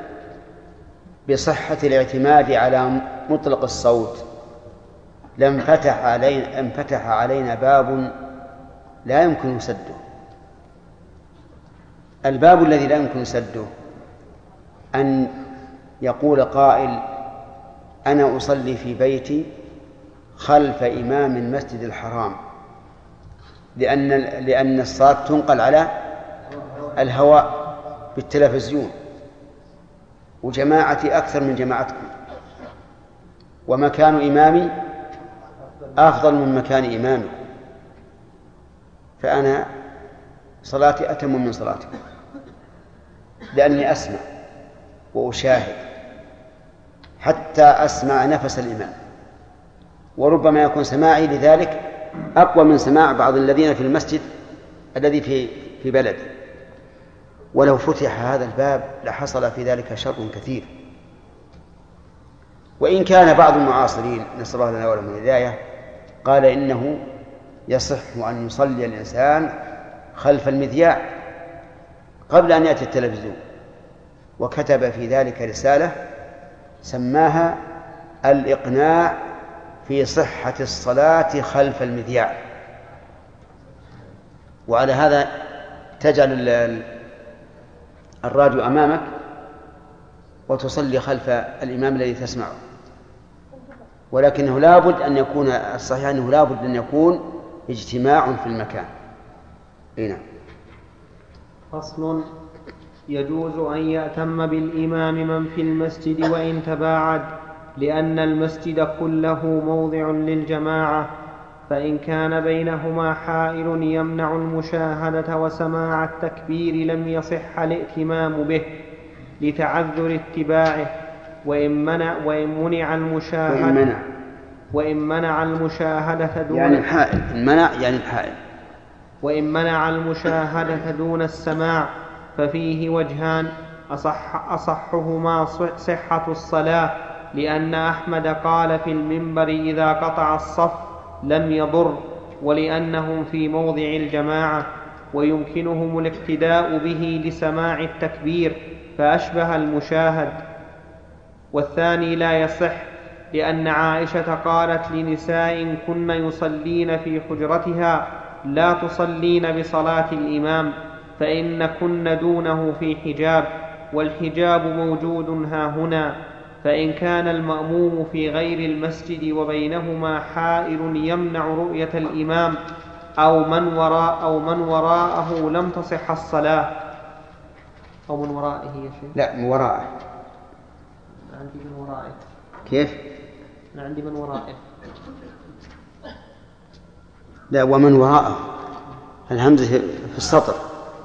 بصحة الاعتماد على مطلق الصوت لانفتح علينا باب لا يمكن سده. الباب الذي لا يمكن سده أن يقول قائل أنا أصلي في بيتي خلف إمام المسجد الحرام، لأن الصلاة تنقل على الهواء بالتلفزيون، وجماعتي أكثر من جماعتكم، ومكان إمامي أفضل من مكان إمامي، فأنا صلاتي أتم من صلاتكم، لأني أسمع وأشاهد حتى أسمع نفس الإمام، وربما يكون سماعي لذلك أقوى من سماع بعض الذين في المسجد الذي في بلد. ولو فتح هذا الباب لحصل في ذلك شر كثير. وإن كان بعض المعاصرين نسأل الله لنا ولهم الهداية قال إنه يصح أن يصلي الإنسان خلف المذياع قبل أن يأتي التلفزيون، وكتب في ذلك رسالة سماها الإقناع في صحة الصلاة خلف المذياع. وعلى هذا تجعل الراديو أمامك وتصلي خلف الإمام الذي تسمعه، ولكنه لابد أن يكون الصحيح أنه لابد أن يكون اجتماع في المكان. هنا فصل. يجوز أن يأتم بالإمام من في المسجد وإن تباعد، لأن المسجد كله موضع للجماعة، فإن كان بينهما حائل يمنع المشاهدة وسماع التكبير لم يصح الائتمام به لتعذر اتباعه، وإن منع المشاهدة دون يعني الحائل وإن منع المشاهدة دون السماع ففيه وجهان، أصحهما صحة الصلاة، لأن أحمد قال في المنبر إذا قطع الصف لم يضر، ولأنهم في موضع الجماعة ويمكنهم الاقتداء به لسماع التكبير، فأشبه المشاهد. والثاني لا يصح، لأن عائشة قالت لنساء كن يصلين في حجرتها لا تصلين بصلاة الإمام، فإن كن دونه في حجاب، والحجاب موجود هاهنا. فإن كان المأموم في غير المسجد وبينهما حائل يمنع رؤية الإمام أو من وراءه لم تصح الصلاة. أو من ورائه يا شيخ؟ لا، من وراءه. عندي من ورائه. كيف؟ عندي من ورائه. لا، ومن وراءه الهمزة في السطر.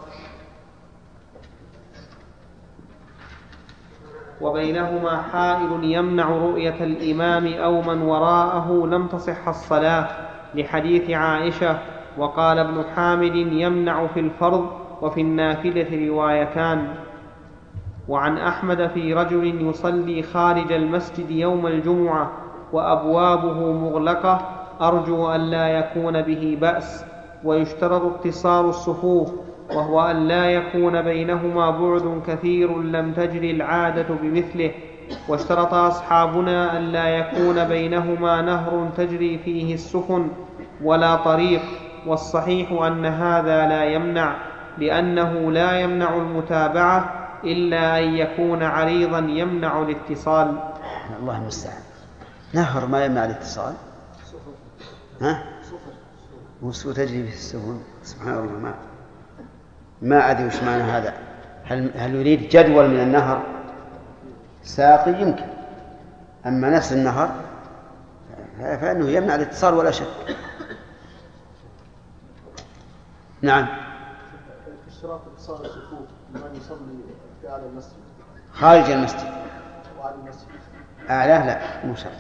وبينهما حائل يمنع رؤية الإمام أو من وراءه لم تصح الصلاة، لحديث عائشة. وقال ابن حامد يمنع في الفرض، وفي النافلة روايتان. وعن أحمد في رجل يصلي خارج المسجد يوم الجمعة وأبوابه مغلقة، أرجو أن لا يكون به بأس. ويشترط اتصال الصفوف، وهو أن لا يكون بينهما بعد كثير لم تجري العادة بمثله. واشترط أصحابنا أن لا يكون بينهما نهر تجري فيه السفن ولا طريق، والصحيح أن هذا لا يمنع، لأنه لا يمنع المتابعة إلا أن يكون عريضا يمنع الاتصال. الله المستعان. نهر ما يمنع الاتصال؟ ها؟ وسو تجري في السفن. سبحان الله، ما أدري وش معنى هذا. هل يريد جدول من النهر ساقي؟ يمكن. أما نفس النهر فإنه يمنع الاتصال ولا شك. نعم. اشتراط اتصال الصفوف لمن يصلي في أعلى المسجد خارج المسجد. وعلى المسجد أعلاه لا، مو شرط.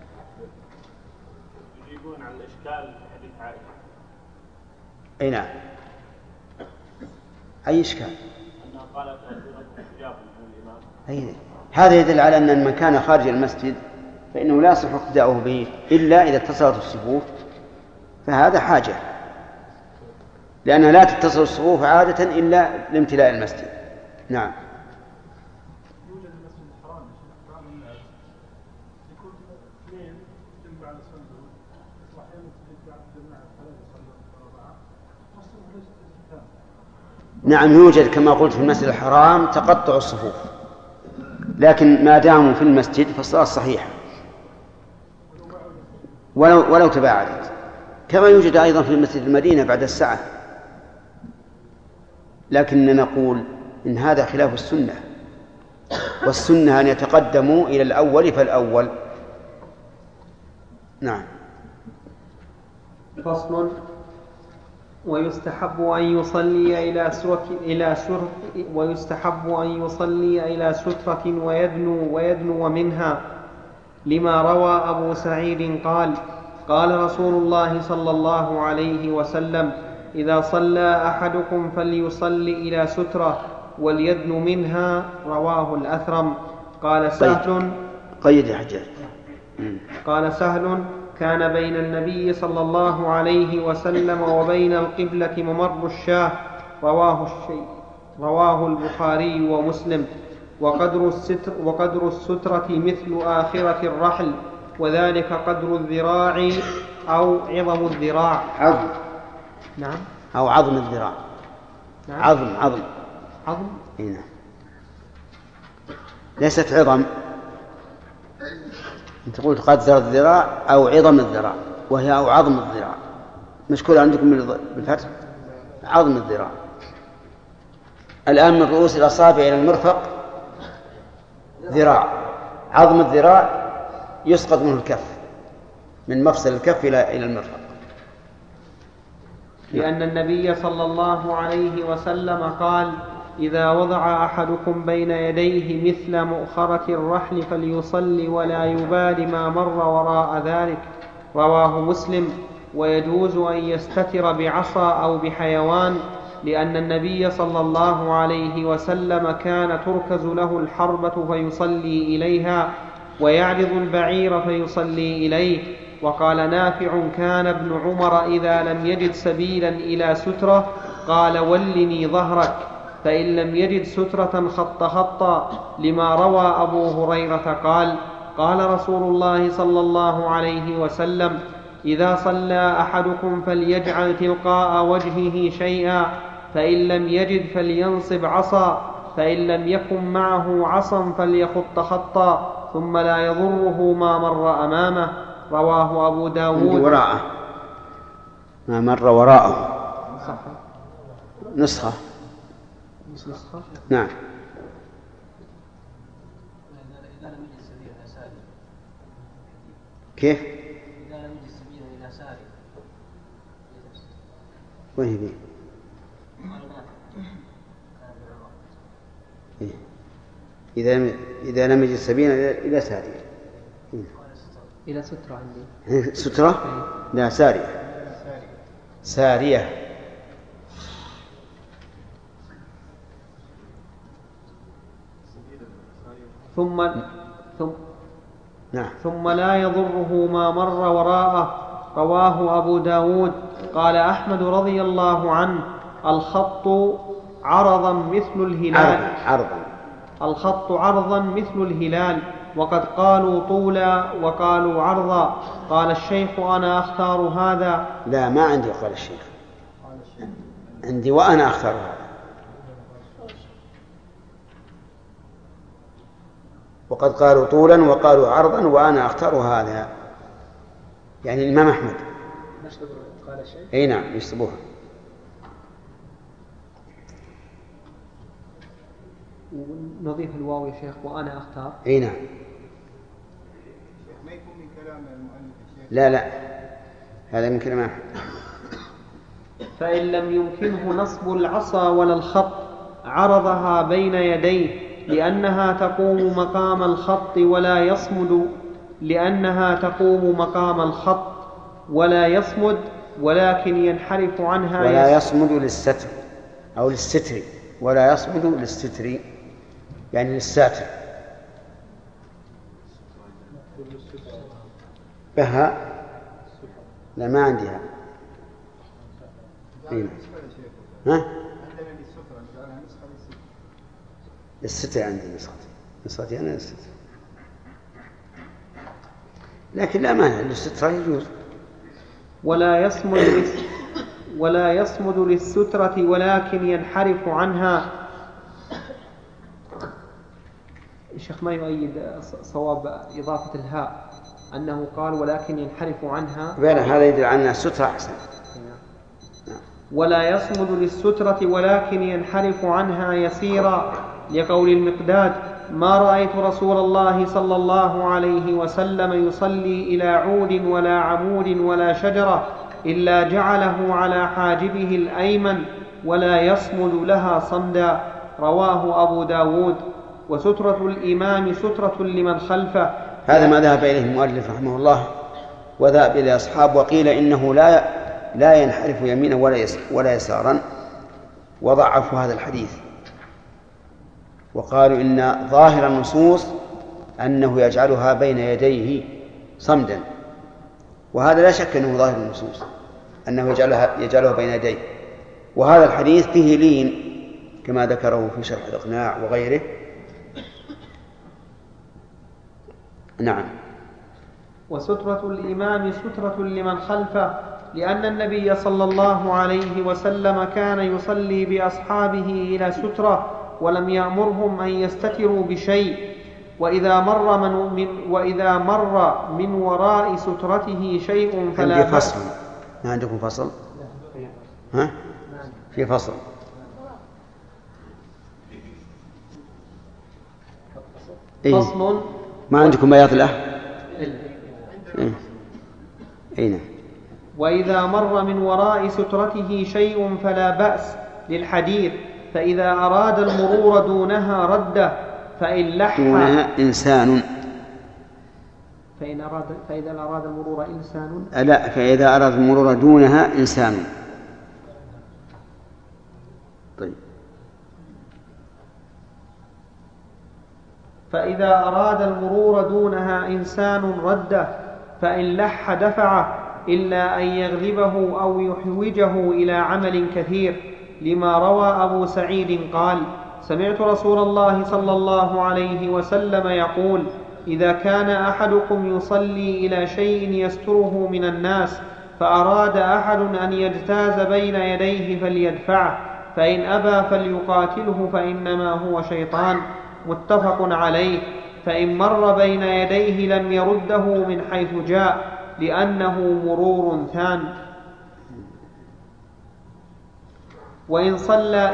يجيبون عن الإشكال في حديث عائشة. أي نعم. أي إشكال؟ أنها قالت حجاب الإمام. أي هذا يدل على أن من كان خارج المسجد فإنه لا يصح اقتداؤه به إلا إذا اتصلت الصفوف، فهذا حاجة، لأنها لا تتصل الصفوف عادة إلا لامتلاء المسجد. نعم. يوجد المسجد الحرام بعض الناس يكون اثنين جنب على صندوق، وأحيانا تجد بعض الجماعة ثلاثة صندوق أربعة، فالصفوف ليست التزام. نعم، يوجد كما قلت في المسجد الحرام تقطع الصفوف، لكن ما داموا في المسجد فالصلاة صحيحة ولو تباعدت، كما يوجد أيضا في المسجد المدينة بعد الساعة. لكن نقول إن هذا خلاف السنة، والسنة أن يتقدموا إلى الأول فالأول. نعم. فصل. ويستحب أن يصلي إلى سترة ويدنو منها، لما روى أبو سعيد قال: قال رسول الله صلى الله عليه وسلم: إذا صلى أحدكم فليصلي إلى سترة وليدن منها. رواه الأثرم. قال سهل قيد يا حجاج. قال سهل: كان بين النبي صلى الله عليه وسلم وبين القبلة ممر الشاة. رواه البخاري ومسلم. وقدر السترة مثل آخرة الرحل، وذلك قدر الذراع أو عظم الذراع. عظم. نعم. أو عظم الذراع. نعم. عظم. هنا ليست عظم. أنت قلت قدر الذراع أو عظم الذراع، وهي أو عظم الذراع. مشكول عندكم بالفتح عظم الذراع. الآن من رؤوس الأصابع إلى المرفق ذراع. عظم الذراع يسقط منه الكف، من مفصل الكف إلى المرفق. لأن النبي صلى الله عليه وسلم قال: إذا وضع أحدكم بين يديه مثل مؤخرة الرحل فليصلي ولا يبال ما مر وراء ذلك. رواه مسلم. ويجوز أن يستتر بعصا أو بحيوان، لأن النبي صلى الله عليه وسلم كان تركز له الحربة فيصلي إليها، ويعرض البعير فيصلي إليه. وقال نافع: كان ابن عمر إذا لم يجد سبيلا إلى سترة قال: ولني ظهرك. فإن لم يجد سترة خط خطا، لما روى أبو هريرة قال: قال رسول الله صلى الله عليه وسلم: إذا صلى أحدكم فليجعل تلقاء وجهه شيئا، فإن لم يجد فلينصب عصا، فإن لم يكن معه عصا فليخط خطا، ثم لا يضره ما مر أمامه. رواه أبو داود. وراءه ما مر وراءه صح. نسخة. نعم. كيف؟ إذا لم يجد سبيلا إلى ساري. وين هي؟ إذا لم يجد سبيلا إلى سارية. إلى سترة عندي. سترة؟ لا، سارية. سارية. ثم لا يضره ما مر وراءه. رواه أبو داود. قال أحمد رضي الله عنه: الخط عرضا مثل الهلال. الخط عرضا مثل الهلال، وقد قالوا طولا وقالوا عرضا. قال الشيخ: أنا أختار هذا. لا، ما عندي قال الشيخ، عندي وأنا أختار هذا. وقد قالوا طولا وقالوا عرضا وأنا أختار هذا، يعني الإمام أحمد. قال الشيخ. أي نعم، يشتبوها. نضيف الواو يا شيخ، وأنا أختار. أي نعم. ما يكون من كلام المؤلف الشيخ. لا، هذا من كلام أحمد. فإن لم يمكنه نصب العصا ولا الخط عرضها بين يديه، لأنها تقوم مقام الخط ولا يصمد، ولكن ينحرف عنها. ولا يصمد للستر أو للستر، ولا يصمد للستر يعني للساتر. بها لا، ما عندها. ها؟ الستر عندي نسختي أنا الستر، لكن لا مانع للستر يجوز. ولا يصمد للسترة ولكن ينحرف عنها. الشيخ ما يؤيد صواب إضافة الهاء، أنه قال ولكن ينحرف عنها. هذا يدل على السترة أحسن. ولا يصمد للسترة ولكن ينحرف عنها يسيرا، لقول المقداد: ما رأيت رسول الله صلى الله عليه وسلم يصلي إلى عود ولا عمود ولا شجرة إلا جعله على حاجبه الأيمن ولا يصمد لها صمدا. رواه أبو داود. وسترة الإمام سترة لمن خلفه. هذا ما ذهب إليه المؤلف رحمه الله، وذهب إلى أصحاب، وقيل إنه لا ينحرف يمينا ولا يسارا، وضعفوا هذا الحديث، وقالوا إن ظاهر النصوص أنه يجعلها بين يديه صمدا، وهذا لا شك أنه ظاهر النصوص أنه يجعلها بين يديه. وهذا الحديث فيه لين كما ذكره في شرح الإقناع وغيره. نعم. وسترة الإمام سترة لمن خلفه، لأن النبي صلى الله عليه وسلم كان يصلي بأصحابه إلى سترة، ولم يأمرهم أن يستتروا بشيء. وإذا مر من وراء سترته شيء فلا عندي فصل. ما عندكم فصل؟ ها؟ في فصل. فصل. ما عندكم بياض له؟ أين؟ وإذا مر من وراء سترته شيء فلا بأس، للحديث: فإذا أراد المرور دونها رده، فإن لح دونها إنسان. فإذا أراد المرور إنسان. لا، فإذا أراد المرور دونها إنسان. طيب. فإذا أراد المرور دونها إنسان رده، فإن لح دفعه، إلا أن يغلبه أو يحوجه إلى عمل كثير. لما روى أبو سعيد قال: سمعت رسول الله صلى الله عليه وسلم يقول: إذا كان أحدكم يصلي إلى شيء يستره من الناس فأراد أحد أن يجتاز بين يديه فليدفعه، فإن أبى فليقاتله فإنما هو شيطان. متفق عليه. فإن مر بين يديه لم يرده من حيث جاء لأنه مرور ثان. وإن صلى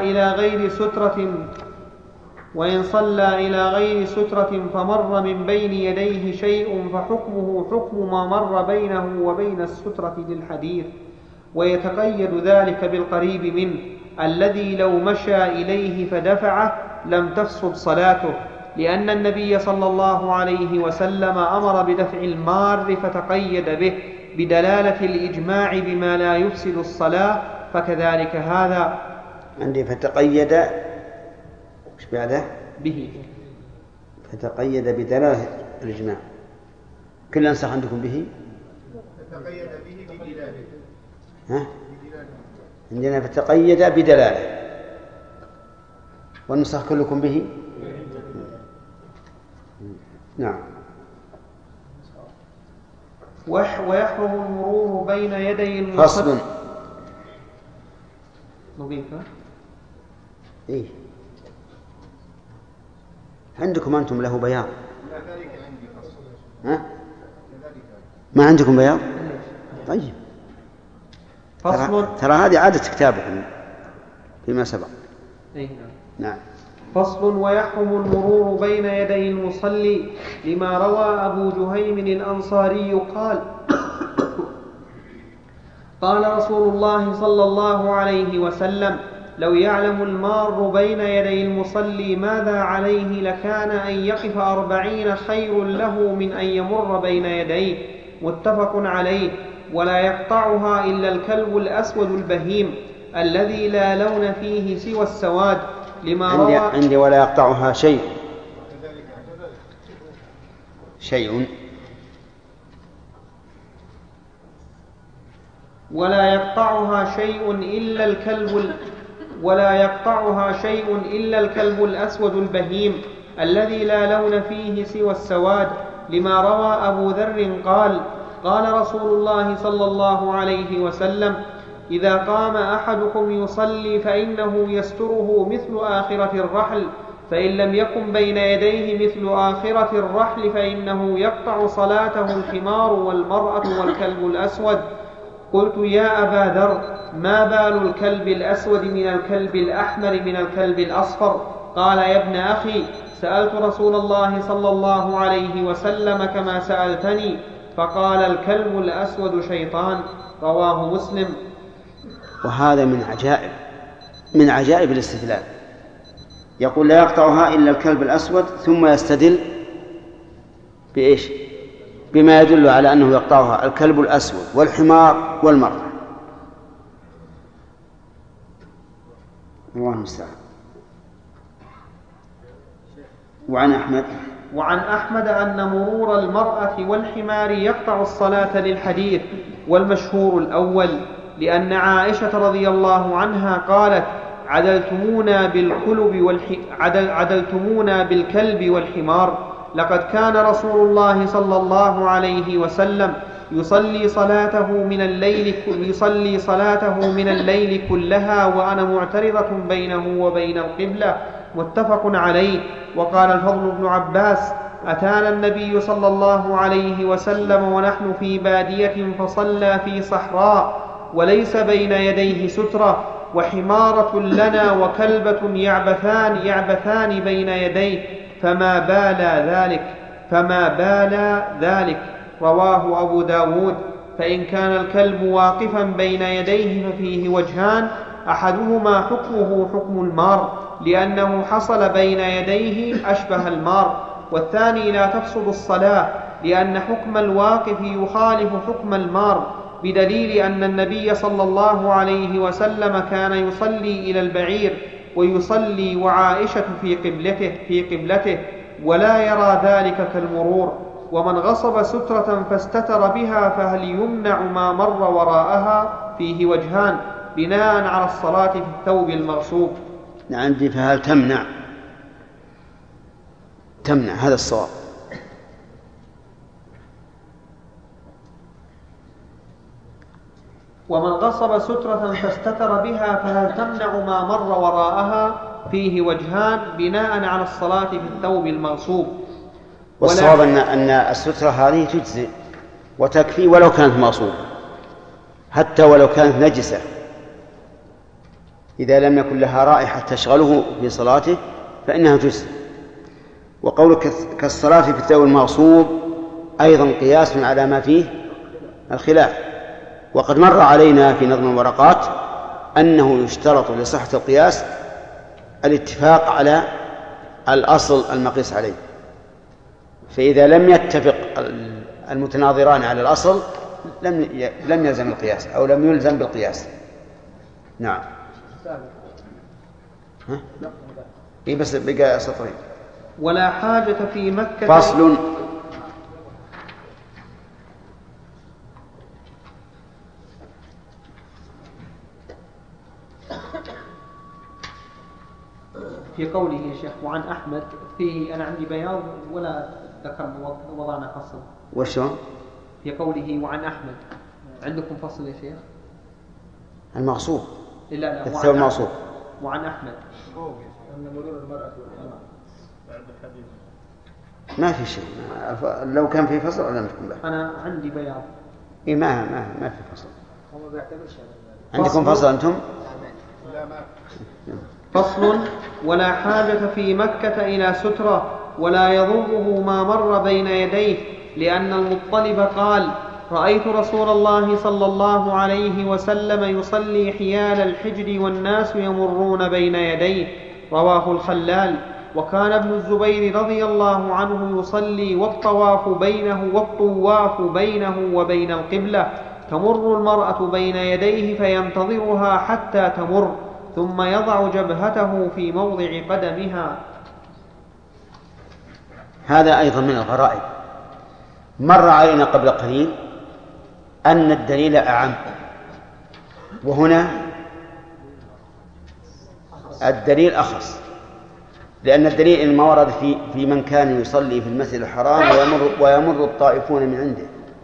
إلى غير سترة فمر من بين يديه شيء فحكمه حكم ما مر بينه وبين السترة للحديث، ويتقيد ذلك بالقريب منه الذي لو مشى إليه فدفعه لم تفسد صلاته، لأن النبي صلى الله عليه وسلم أمر بدفع المار فتقيد به بدلالة الإجماع بما لا يفسد الصلاة، فكذلك هذا. عندي فتقيد ايش بعده؟ به. فتقيد بدلالة الإجماع. كل أنسخ عندكم به؟ فتقيد به بدلاله. ها؟ عندنا فتقيد بدلاله. والنسخ كلكم به؟ نعم. ويحرم المرور بين يدي المصلي. فصل. نضيفه؟ إيه. عندكم أنتم له بياض؟ ها؟ ما عندكم بياض؟ طيب. ترى هذه عادة كتابكم فيما سبق. نعم. فصل. ويحرم المرور بين يدي المصلي لما روى أبو جهيم الأنصاري قال: قال رسول الله صلى الله عليه وسلم: لو يعلم المار بين يدي المصلي ماذا عليه لكان أن يقف 40 خير له من أن يمر بين يديه. متفق عليه. ولا يقطعها إلا الكلب الأسود البهيم الذي لا لون فيه سوى السواد لما روى. عندي ولا يقطعها شيء ولا يقطعها شيء إلا الكلب الأسود البهيم الذي لا لون فيه سوى السواد لما روى أبو ذر قال: قال رسول الله صلى الله عليه وسلم: إذا قام أحدكم يصلي فإنه يستره مثل آخرة الرحل، فإن لم يكن بين يديه مثل آخرة الرحل فإنه يقطع صلاته الحمار والمرأة والكلب الأسود. قلت: يا أبا ذر، ما بال الكلب الأسود من الكلب الأحمر من الكلب الأصفر؟ قال: يا ابن أخي، سألت رسول الله صلى الله عليه وسلم كما سألتني، فقال: الكلب الأسود شيطان. رواه مسلم. وهذا من عجائب الاستدلال. يقول: لا يقطعها إلا الكلب الأسود، ثم يستدل بإيش؟ بما يدل على أنه يقطعها الكلب الأسود والحمار والمرأة. الله المستعان. وعن أحمد أن مرور المرأة والحمار يقطع الصلاة للحديث، والمشهور الأول، لأن عائشة رضي الله عنها قالت: عدلتمونا بالكلب والحمار. لقد كان رسول الله صلى الله عليه وسلم يصلي صلاته من الليل كلها وأنا معترضة بينه وبين القبلة. متفق عليه. وقال الفضل بن عباس: أتانا النبي صلى الله عليه وسلم ونحن في بادية فصلى في صحراء وليس بين يديه سترة، وحمارة لنا وكلبة يعبثان بين يديه، فما بال ذلك. رواه أبو داود. فإن كان الكلب واقفا بين يديه ففيه وجهان: أحدهما حكمه حكم المار لأنه حصل بين يديه أشبه المار، والثاني لا تفسد الصلاة لأن حكم الواقف يخالف حكم المار، بدليل أن النبي صلى الله عليه وسلم كان يصلي إلى البعير ويصلي وعائشة في قبلته ولا يرى ذلك كالمرور. ومن غصب سترة فاستتر بها فهل يمنع ما مر وراءها؟ فيه وجهان: بناء على الصلاة في الثوب المغصوب. عندي فهل تمنع هذا الصواب. ومن غصب سترة فاستتر بها فهل تمنع ما مر وراءها؟ فيه وجهان بناء على الصلاة في الثوب المغصوب. والصواب أن السترة هذه تجزي وتكفي ولو كانت مغصوبة، حتى ولو كانت نجسة، إذا لم يكن لها رائحة تشغله في صلاته فإنها تجزي. وقولك كالصلاة في الثوب المغصوب أيضا قياس على ما فيه الخلاف. وقد مر علينا في نظم الورقات أنه يشترط لصحة القياس الاتفاق على الأصل المقيس عليه، فإذا لم يتفق المتناظران على الأصل لم يلزم القياس أو لم يلزم بالقياس. نعم. بس بقى سطرين. ولا حاجة في مكة. فصل. في قوله يا شيخ وعن أحمد فيه أنا عندي بياض ولا ذكرنا وضعنا فصل. وشو؟ في قوله وعن أحمد عندكم فصل يا شيخ؟ المغصوب. لا الثوب المغصوب. وعن أحمد أن مرور المرأة والأمة بعد الحديث ما في شيء. لو كان في فصل ولا نحكم به. أنا عندي بياض. إيه ما في فصل. عندكم فصل أنتم؟ لا ما. فصل. ولا حاجة في مكة إلى سترة ولا يضره ما مر بين يديه، لأن المطلب قال رأيت رسول الله صلى الله عليه وسلم يصلي حيال الحجر والناس يمرون بين يديه، رواه الخلال. وكان ابن الزبير رضي الله عنه يصلي والطواف بينه وبين القبلة، تمر المرأة بين يديه فينتظرها حتى تمر ثم يضع جبهته في موضع قدمها. هذا أيضا من الغرائب. مر علينا قبل قليل أن الدليل أعم، وهنا الدليل أخص، لأن الدليل إنما ورد في من كان يصلي في المسجد الحرام ويمر الطائفون من عنده.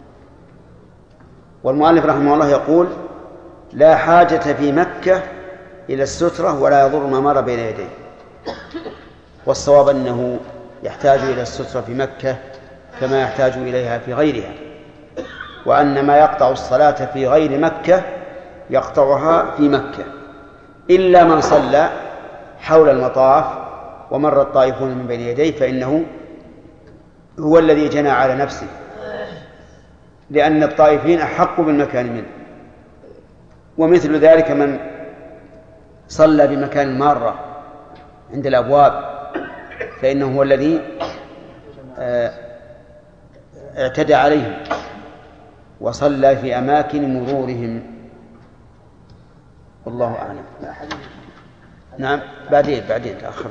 والمؤلف رحمه الله يقول لا حاجة في مكة إلى السترة ولا يضر ما مر بين يديه. والصواب أنه يحتاج إلى السترة في مكة كما يحتاج إليها في غيرها، وأن ما يقطع الصلاة في غير مكة يقطعها في مكة، إلا من صلى حول المطاف ومر الطائفون من بين يديه فإنه هو الذي جنى على نفسه، لأن الطائفين أحق بالمكان منه. ومثل ذلك من صلى بمكان المارة عند الأبواب فإنه هو الذي اعتدى عليهم وصلى في أماكن مرورهم، والله أعلم. نعم بعدين تأخرنا.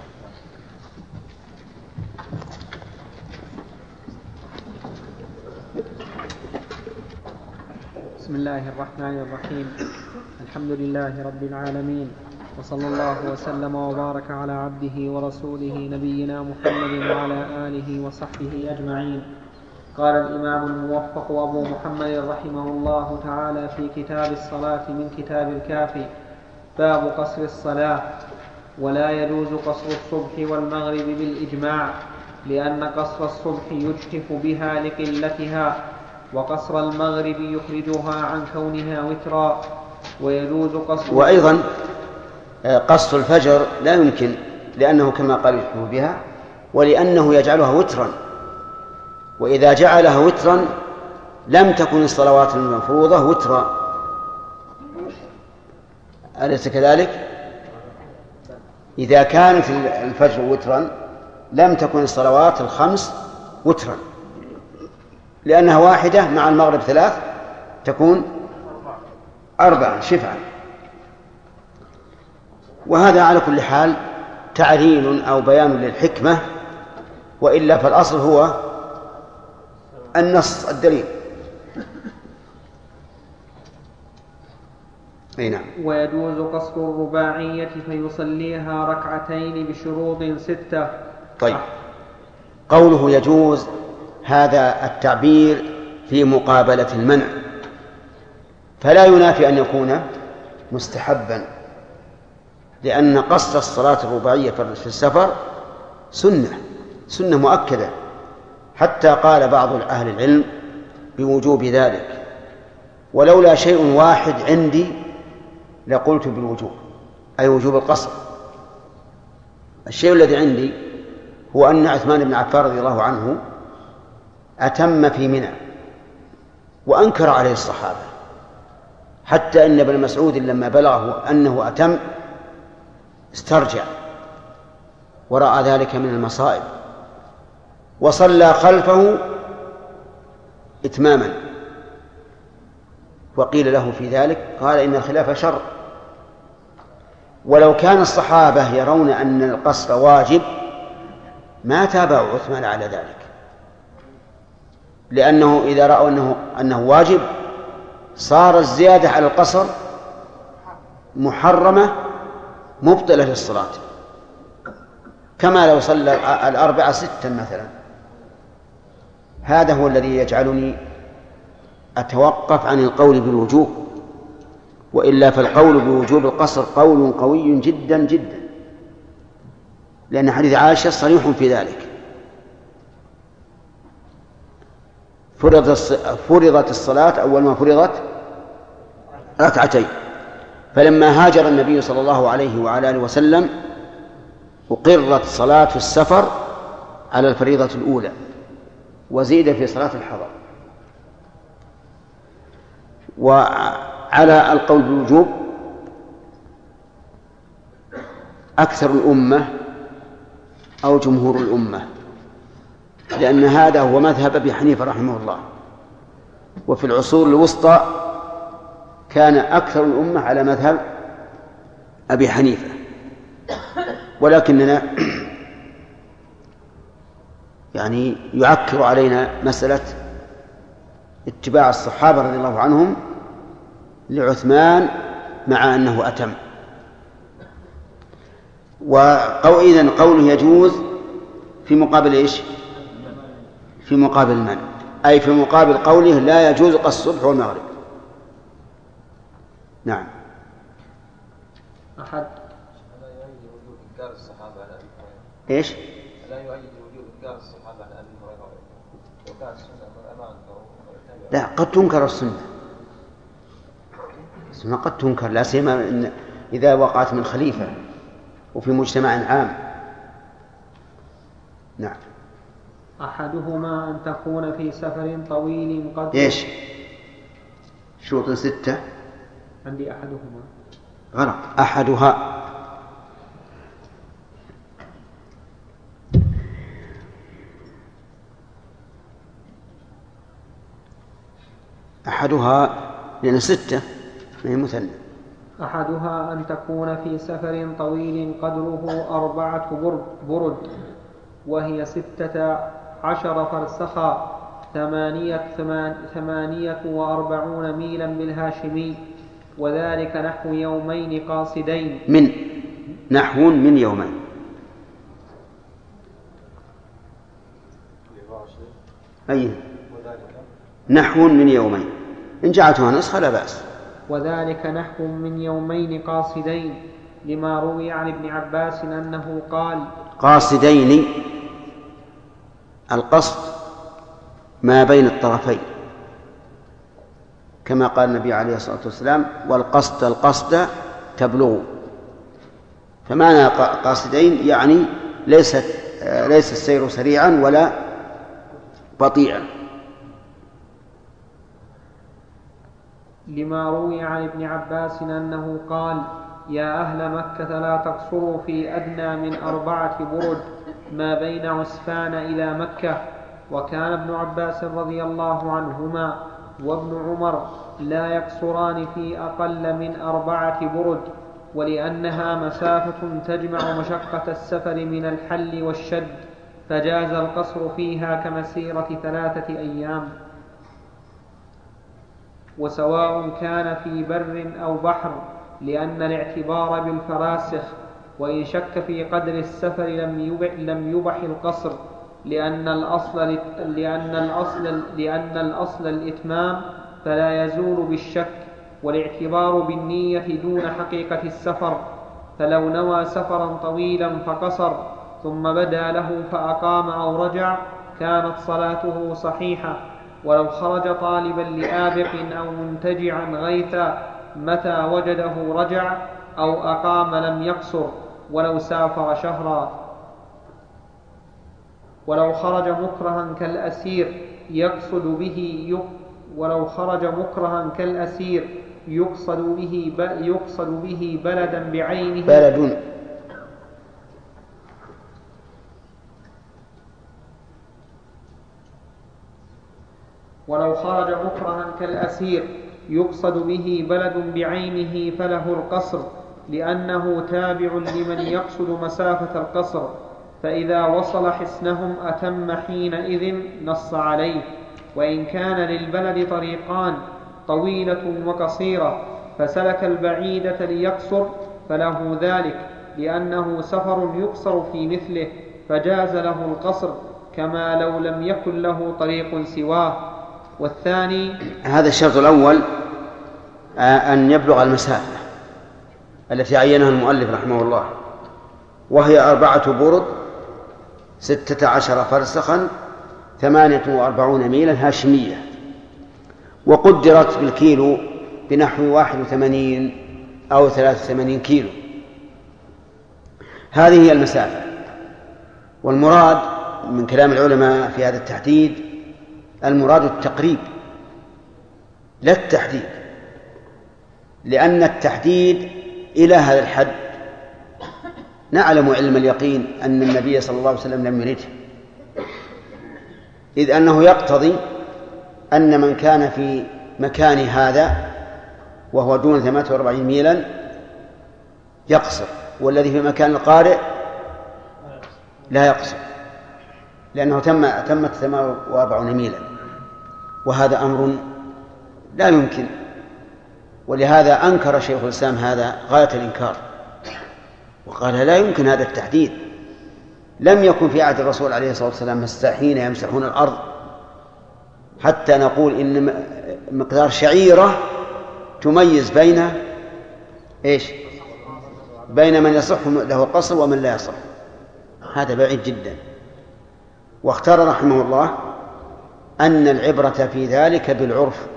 بسم الله الرحمن الرحيم. الحمد لله رب العالمين، وصلى الله وسلم وبارك على عبده ورسوله نبينا محمد وعلى آله وصحبه أجمعين. قال الإمام الموفق أبو محمد رحمه الله تعالى في كتاب الصلاة من كتاب الكافي: باب قصر الصلاة. ولا يجوز قصر الصبح والمغرب بالإجماع، لأن قصر الصبح يجحف بها لقلتها، وقصر المغرب يخرجها عن كونها وترا. ويجوز قصر وأيضا قصر الفجر لا يمكن، لأنه كما قال يجحف بها، ولأنه يجعلها وترا، وإذا جعلها وترا لم تكن الصلوات المفروضة وترا، أليس كذلك؟ إذا كانت الفجر وترا لم تكن الصلوات الخمس وترا، لأنها واحدة مع المغرب 3 تكون 4 شفعا. وهذا على كل حال تعليل أو بيان للحكمة، وإلا فالأصل هو النص الدليل. أي نعم. ويجوز قصر الرباعية فيصليها ركعتين بشروط 6. طيب، قوله يجوز هذا التعبير في مقابلة المنع، فلا ينافي أن يكون مستحبا، لأن قصر الصلاة الرباعية في السفر سنة مؤكدة، حتى قال بعض أهل العلم بوجوب ذلك، ولولا شيء واحد عندي لقلت بالوجوب، أي وجوب القصر. الشيء الذي عندي هو أن عثمان بن عفان رضي الله عنه أتم في منى وأنكر عليه الصحابة، حتى إن ابن مسعود لما بلغه أنه أتم استرجع ورأى ذلك من المصائب وصلى خلفه إتماما، وقيل له في ذلك قال إن الخلاف شر. ولو كان الصحابة يرون أن القصر واجب ما تابعوا عثمان على ذلك، لأنه إذا رأوا أنه واجب صار الزيادة على القصر محرمة مبطلة للصلاة، كما لو صلى 4 6 مثلا. هذا هو الذي يجعلني أتوقف عن القول بالوجوب، وإلا فالقول بوجوب القصر قول قوي جدا جدا، لأن حديث عائشة صريح في ذلك. فرضت الصلاة أول ما فرضت ركعتين، فلما هاجر النبي صلى الله عليه وعلى آله وسلم أقرت صلاة في السفر على الفريضة الأولى وزيد في صلاة الحضر. وعلى القول بالوجوب أكثر الأمة أو جمهور الأمة، لأن هذا هو مذهب أبي حنيفة رحمه الله. وفي العصور الوسطى كان أكثر الأمة على مذهب أبي حنيفة، ولكننا يعني يعكر علينا مسألة اتباع الصحابة رضي الله عنهم لعثمان مع أنه أتم. إذن قوله يجوز في مقابل إيش؟ في مقابل المنع، أي في مقابل قوله لا يجوز قصر الصبح والمغرب. نعم. أحد لا يؤيد وجوب إنكار الصحابة على أبي هريرة. إيش؟ لا يؤيد وجوب إنكار الصحابة على أبي هريرة. لو كان السنة ما أنكروا. لا، قد تنكر السنة قد تنكر، لا سيما إذا وقعت من خليفة وفي مجتمع عام. نعم. أحدهما أن تكون في سفر طويل قد إيش؟ شروط 6 عندي أحدهما غلط. أحدها لأن 6 من مثنى. أحدها أن تكون في سفر طويل قدره 4 برد وهي 16 فرسخا 48 ميلا بالهاشمي، وذلك نحو يومين قاصدين. نحو من يومين. أي نحو من يومين، إن جعلتها نسخة لا بأس. وذلك نحو من يومين قاصدين، لما روي عن ابن عباس أنه قال قاصدين، القصد ما بين الطرفين، كما قال النبي عليه الصلاة والسلام القصد تبلغ. فمعنى قاصدين يعني ليس السير سريعا ولا بطيئا. لما روي عن ابن عباس أنه قال يا أهل مكة لا تقصروا في أدنى من 4 برد ما بين عسفان إلى مكة. وكان ابن عباس رضي الله عنهما وابن عمر لا يقصران في أقل من 4 برد، ولأنها مسافة تجمع مشقة السفر من الحل والشد، فجاز القصر فيها كمسيرة 3 أيام. وسواء كان في بر أو بحر، لأن الاعتبار بالفراسخ. وإن شك في قدر السفر لم يبح القصر، لأن الأصل الإتمام، فلا يزول بالشك. والاعتبار بالنية دون حقيقة السفر، فلو نوى سفرا طويلا فقصر ثم بدا له فأقام أو رجع كانت صلاته صحيحة. ولو خرج طالبا لآبق أو منتجعا غيثا متى وجده رجع، أو أقام لم يقصر. ولو سافر شهرا. ولو خرج مكرها كالأسير يقصد به بلدا بعينه ولو خرج مكرها كالأسير يقصد به بلد بعينه فله القصر، لأنه تابع لمن يقصد مسافة القصر. فإذا وصل حصنهم أتم حينئذ، نص عليه. وإن كان للبلد طريقان طويلة وقصيرة فسلك البعيدة ليقصر فله ذلك، لأنه سفر يقصر في مثله، فجاز له القصر، كما لو لم يكن له طريق سواه. والثاني هذا الشرط الأول، أن يبلغ المسافة التي عينها المؤلف رحمه الله، وهي 4 برد 16 فرسخا 48 ميلا هاشمية، وقدرت بالكيلو بنحو 81 أو 83 كيلو. هذه هي المسافة. والمراد من كلام العلماء في هذا التحديد، المراد التقريب لا التحديد، لأن التحديد إلى هذا الحد نعلم علم اليقين أن النبي صلى الله عليه وسلم لم يرده، إذ أنه يقتضي أن من كان في مكان هذا وهو دون 48 ميلا يقصر، والذي في مكان القارئ لا يقصر، لأنه تمت 48 ميلا، وهذا أمر لا يمكن. ولهذا أنكر شيخ الإسلام هذا غاية الإنكار، وقال لا يمكن هذا التحديد. لم يكن في عهد الرسول عليه الصلاة والسلام مساحين يمسحون الأرض حتى نقول إن مقدار شعيرة تميز بين من يصح له القصر ومن لا يصح. هذا بعيد جدا. واختار رحمه الله أن العبرة في ذلك بالعرف،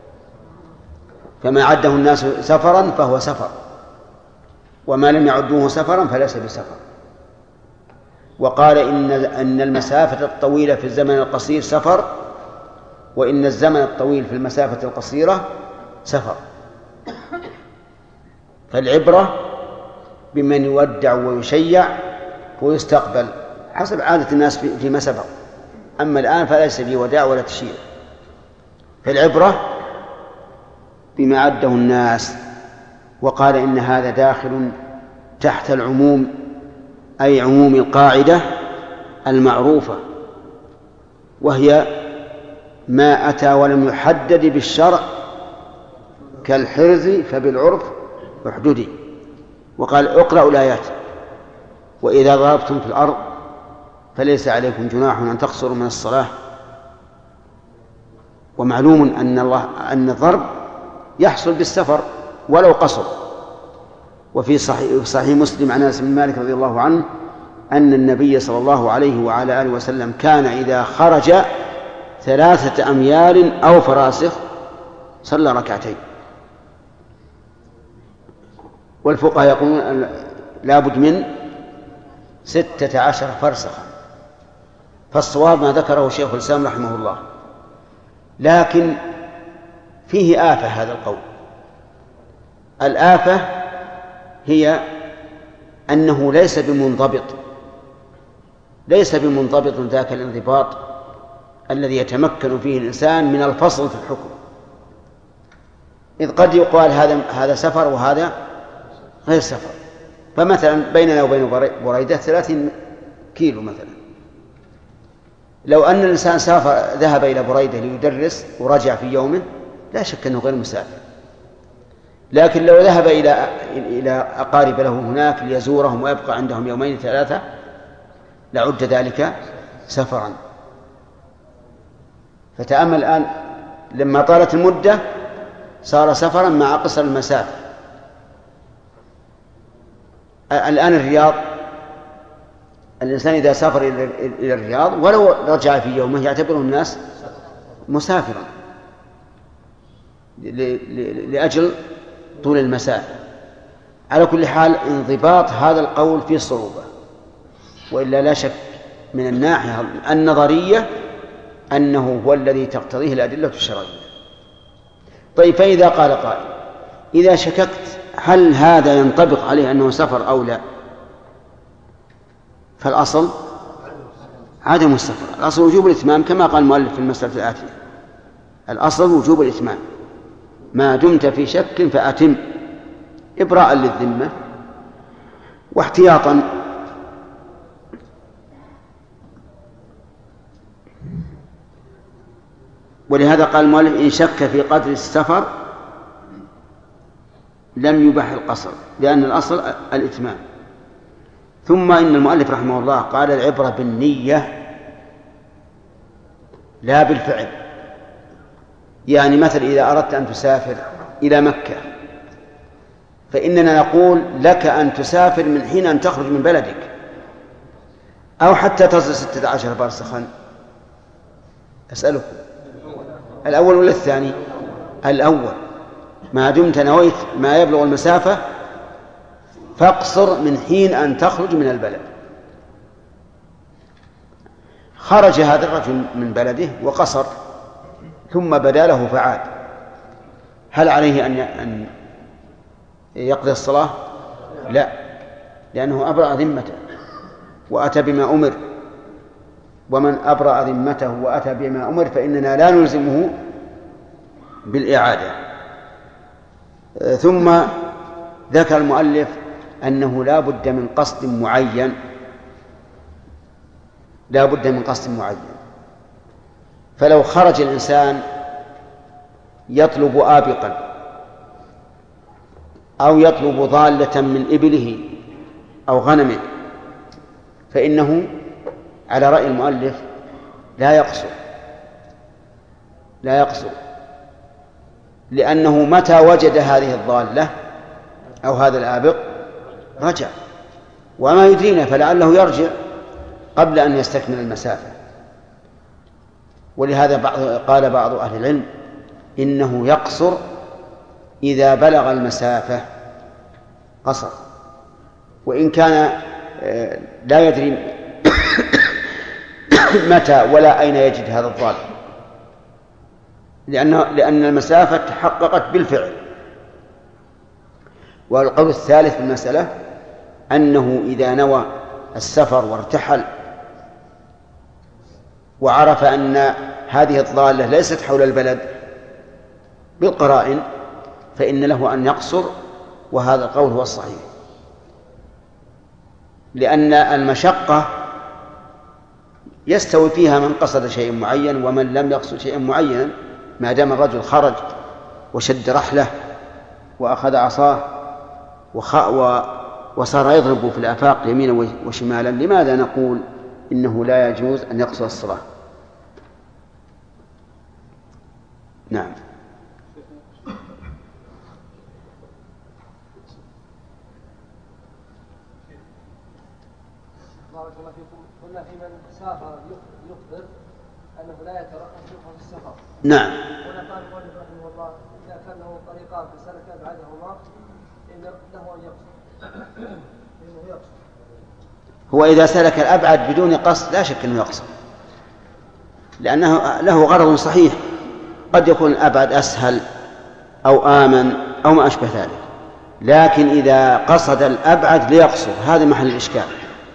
فما عده الناس سفرا فهو سفر، وما لم يعدوه سفرا فليس بسفر. وقال إن المسافة الطويلة في الزمن القصير سفر، وإن الزمن الطويل في المسافة القصيرة سفر. فالعبرة بمن يودع ويشيع ويستقبل حسب عادة الناس فيما سبق. أما الآن فليس به وداع ولا تشيع. فالعبرة بما عده الناس. وقال إن هذا داخل تحت العموم، أي عموم القاعدة المعروفة، وهي ما أتى ولم يحدد بالشرع كالحرز فبالعرف احددي. وقال اقرأوا الآيات: وإذا ضربتم في الأرض فليس عليكم جناح أن تقصروا من الصلاة. ومعلوم أن الضرب يحصل بالسفر ولو قصر. وفي صحيح مسلم عن أنس بن مالك رضي الله عنه أن النبي صلى الله عليه وعلى آله وسلم كان إذا خرج 3 أميال أو فراسخ صلى ركعتين. والفقهاء يقولون لابد من 16 فرسخا، فالصواب ما ذكره شيخ الإسلام رحمه الله. لكن فيه آفة هذا القول. الآفة هي أنه ليس بمنضبط ذاك الانضباط الذي يتمكن فيه الإنسان من الفصل في الحكم. إذ قد يقال هذا سفر وهذا غير سفر. فمثلا بيننا وبين بريدة 30 كيلو مثلا، لو أن الإنسان ذهب إلى بريدة ليدرس ورجع في يومه لا شك أنه غير مسافر. لكن لو ذهب إلى أقارب له هناك ليزورهم ويبقى عندهم يومين 3 لعد ذلك سفرا. فتأمل الآن لما طالت المدة صار سفرا مع قصر المسافة. الآن الرياض، الإنسان إذا سافر إلى الرياض ولو رجع في يومه يعتبره الناس مسافرا لأجل طول المسافة. على كل حال انضباط هذا القول فيه صعوبة، وإلا لا شك من الناحية النظرية أنه هو الذي تقتضيه الأدلة الشرعية. طيب، فإذا قال قائل إذا شككت هل هذا ينطبق عليه أنه سفر أو لا، فالأصل عدم السفر، الأصل وجوب الإتمام كما قال المؤلف في المسألة الآتية. الأصل وجوب الإتمام ما دمت في شك فأتم إبراء للذمة واحتياطا. ولهذا قال المؤلف إن شك في قدر السفر لم يبح القصر، لأن الأصل الإتمام. ثم إن المؤلف رحمه الله قال العبرة بالنية لا بالفعل. يعني مثل إذا أردت أن تسافر إلى مكة فإننا نقول لك أن تسافر من حين أن تخرج من بلدك، أو حتى تصل 16 برسخا. أسألكم الأول ولا الثاني؟ الأول. ما دمت نويت ما يبلغ المسافة فاقصر من حين أن تخرج من البلد. خرج هذا الرجل من بلده وقصر ثم بدا له فعاد، هل عليه أن يقضي الصلاة؟ لا، لأنه أبرأ ذمته وأتى بما أمر، ومن أبرأ ذمته وأتى بما أمر فإننا لا نلزمه بالإعادة. ثم ذكر المؤلف أنه لا بد من قصد معين، لا بد من قصد معين. فلو خرج الإنسان يطلب آبقا أو يطلب ضالة من إبله أو غنمه فإنه على رأي المؤلف لا يقصر، لأنه متى وجد هذه الضالة أو هذا الآبق رجع، وما يدرينا فلعله يرجع قبل أن يستكمل المسافة. ولهذا قال بعض أهل العلم إنه يقصر إذا بلغ المسافة قصر، وإن كان لا يدري متى ولا أين يجد هذا الضال، لأن المسافة تحققت بالفعل. والقول الثالث في المسألة أنه إذا نوى السفر وارتحل وعرف أن هذه الضالة ليست حول البلد بالقرائن فإن له أن يقصر، وهذا القول هو الصحيح، لأن المشقة يستوي فيها من قصد شيء معين ومن لم يقصد شيء معين، ما دام الرجل خرج وشد رحله وأخذ عصاه وصار يضرب في الآفاق يمينا وشمالا، لماذا نقول إنه لا يجوز أن يقصر الصلاة؟ نعم. بارك الله فيكم. قلنا في من سافر يخبر أنه لا يترقب في السفر. نعم. هنا قال المؤلف رحمه الله إذا كان له طريقان فسلك أبعدهما إن له أن يقصر. هو إذا سلك الأبعد بدون قصد لا شك أنه يقصر، لأنه له غرض صحيح، قد يكون الأبعد أسهل أو آمن أو ما أشبه ذلك، لكن إذا قصد الأبعد ليقصر هذا محل الإشكال.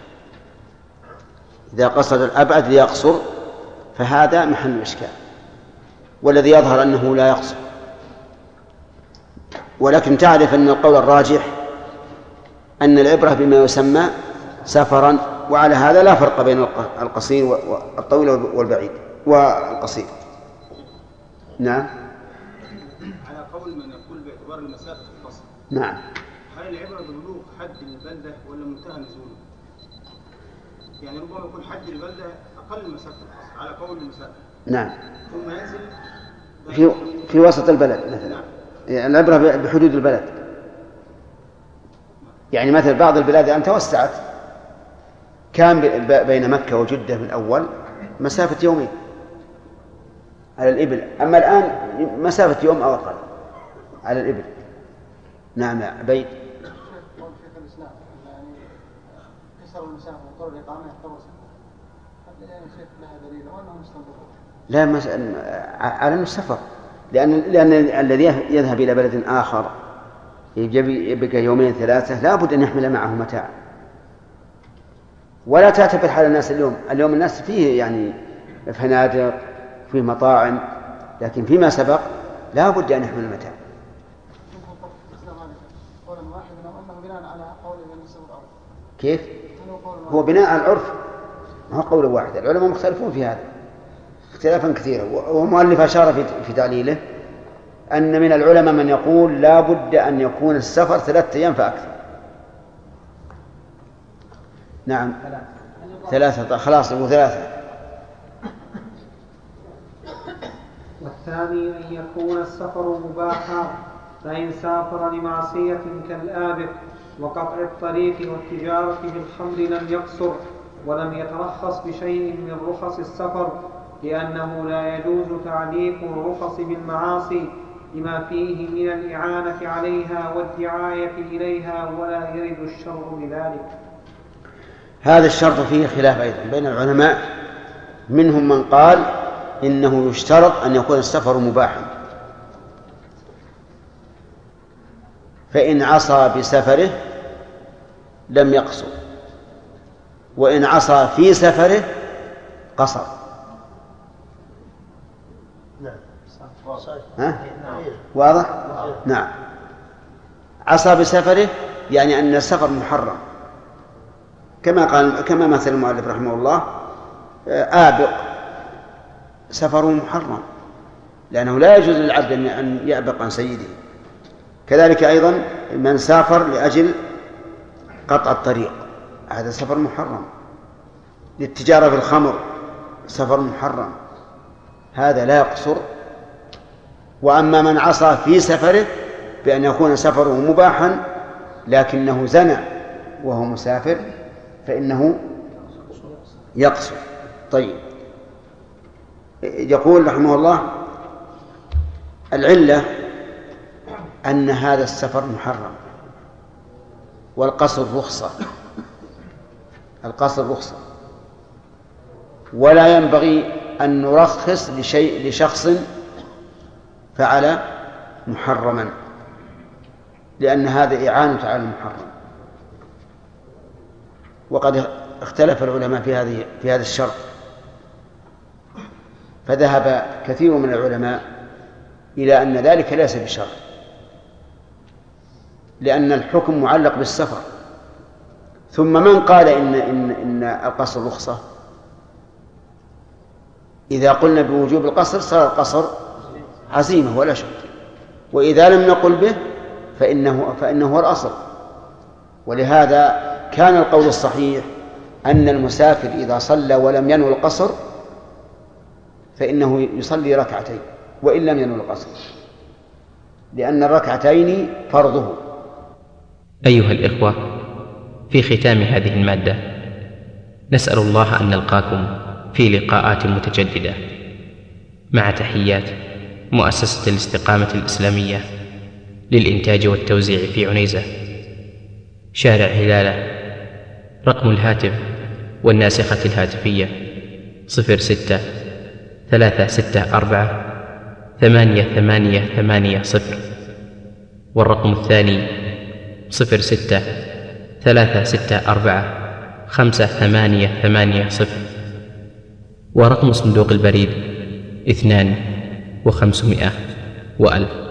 إذا قصد الأبعد ليقصر فهذا محل الإشكال، والذي يظهر أنه لا يقصر. ولكن تعرف أن القول الراجح أن العبرة بما يسمى سفرا، وعلى هذا لا فرق بين القصير والطويل والبعيد والقصير. نعم. نعم. هل العبرة ببلوغ حد البلدة ولا منتهى نزوله؟ يعني ربما يكون حد البلدة أقل مسافة القصر على قول المسافة. نعم. ثم ينزل في وسط البلد مثلا. نعم. يعني العبرة بحدود البلد. يعني مثل بعض البلاد الآن توسعت، كان بين مكة وجدة من الأول مسافة يومين على الإبل، أما الآن مسافة يوم أو أقل على الإبل. نعم يا عبيد. قول شيخ الإسلام يعني كسر المسافة وطول الإقامة يعتبر سفر، هل يعني شيخ لها دليل وأنهم يستنبطون؟ لا، على أنه سفر، لأن الذي يذهب إلى بلد آخر يبقى يومين ثلاثة لا بد أن يحمل معه متاع. ولا تعتبر حال الناس اليوم الناس فيه يعني فنادق، فيه مطاعم، لكن فيما سبق لا بد أن يحمل متاع. كيف؟ هو بناء على العرف، ما هو قول واحد. العلماء مختلفون في هذا اختلافا كثيرا، ومؤلف أشار في تعليله أن من العلماء من يقول لا بد أن يكون السفر 3 أيام فأكثر. نعم 3 خلاص هو 3. والثاني أن يكون السفر مباحا، فإن سافر لمعصية كالآبق وقطع الطريق والتجارة بالخمر لم يقصر ولم يترخص بشيء من رخص السفر، لأنه لا يجوز تعليق الرخص بالمعاصي لما فيه من الإعانة عليها والدعاية إليها، ولا يرد الشرع بذلك. هذا الشرط فيه خلاف أيضا بين العلماء، منهم من قال إنه يشترط أن يكون السفر مباحا، فإن عصى بسفره لم يقصر، وإن عصى في سفره قصر. واضح؟ نعم. عصى بسفره يعني أن السفر محرم، كما مثل المؤلف رحمه الله آبق سفره محرم، لأنه لا يجوز للعبد أن يأبق عن سيده. كذلك أيضا من سافر لأجل قطع الطريق هذا سفر محرم، للتجارة في الخمر سفر محرم، هذا لا يقصر. وأما من عصى في سفره بأن يكون سفره مباحا لكنه زنى وهو مسافر فإنه يقصر. طيب، يقول رحمه الله العلة أن هذا السفر محرم والقصر رخصة، القصر رخصة، ولا ينبغي أن نرخص لشخص فعل محرما، لأن هذا إعانة على المحرم. وقد اختلف العلماء في هذا الشرط، فذهب كثير من العلماء إلى أن ذلك ليس بشرط، لأن الحكم معلق بالسفر. ثم من قال إن القصر رخصة، إذا قلنا بوجوب القصر صار القصر عزيمة ولا شك، وإذا لم نقل به فإنه هو الأصل. ولهذا كان القول الصحيح أن المسافر إذا صلى ولم ينوي القصر فإنه يصلي ركعتين وإن لم ينوي القصر، لأن الركعتين فرضه. أيها الإخوة، في ختام هذه المادة نسأل الله أن نلقاكم في لقاءات متجددة، مع تحيات مؤسسة الاستقامة الإسلامية للإنتاج والتوزيع في عنيزة، شارع هلالة. رقم الهاتف والناسخة الهاتفية 06-364-8880، والرقم الثاني 06-364-5880، ورقم صندوق البريد 2500 و1000.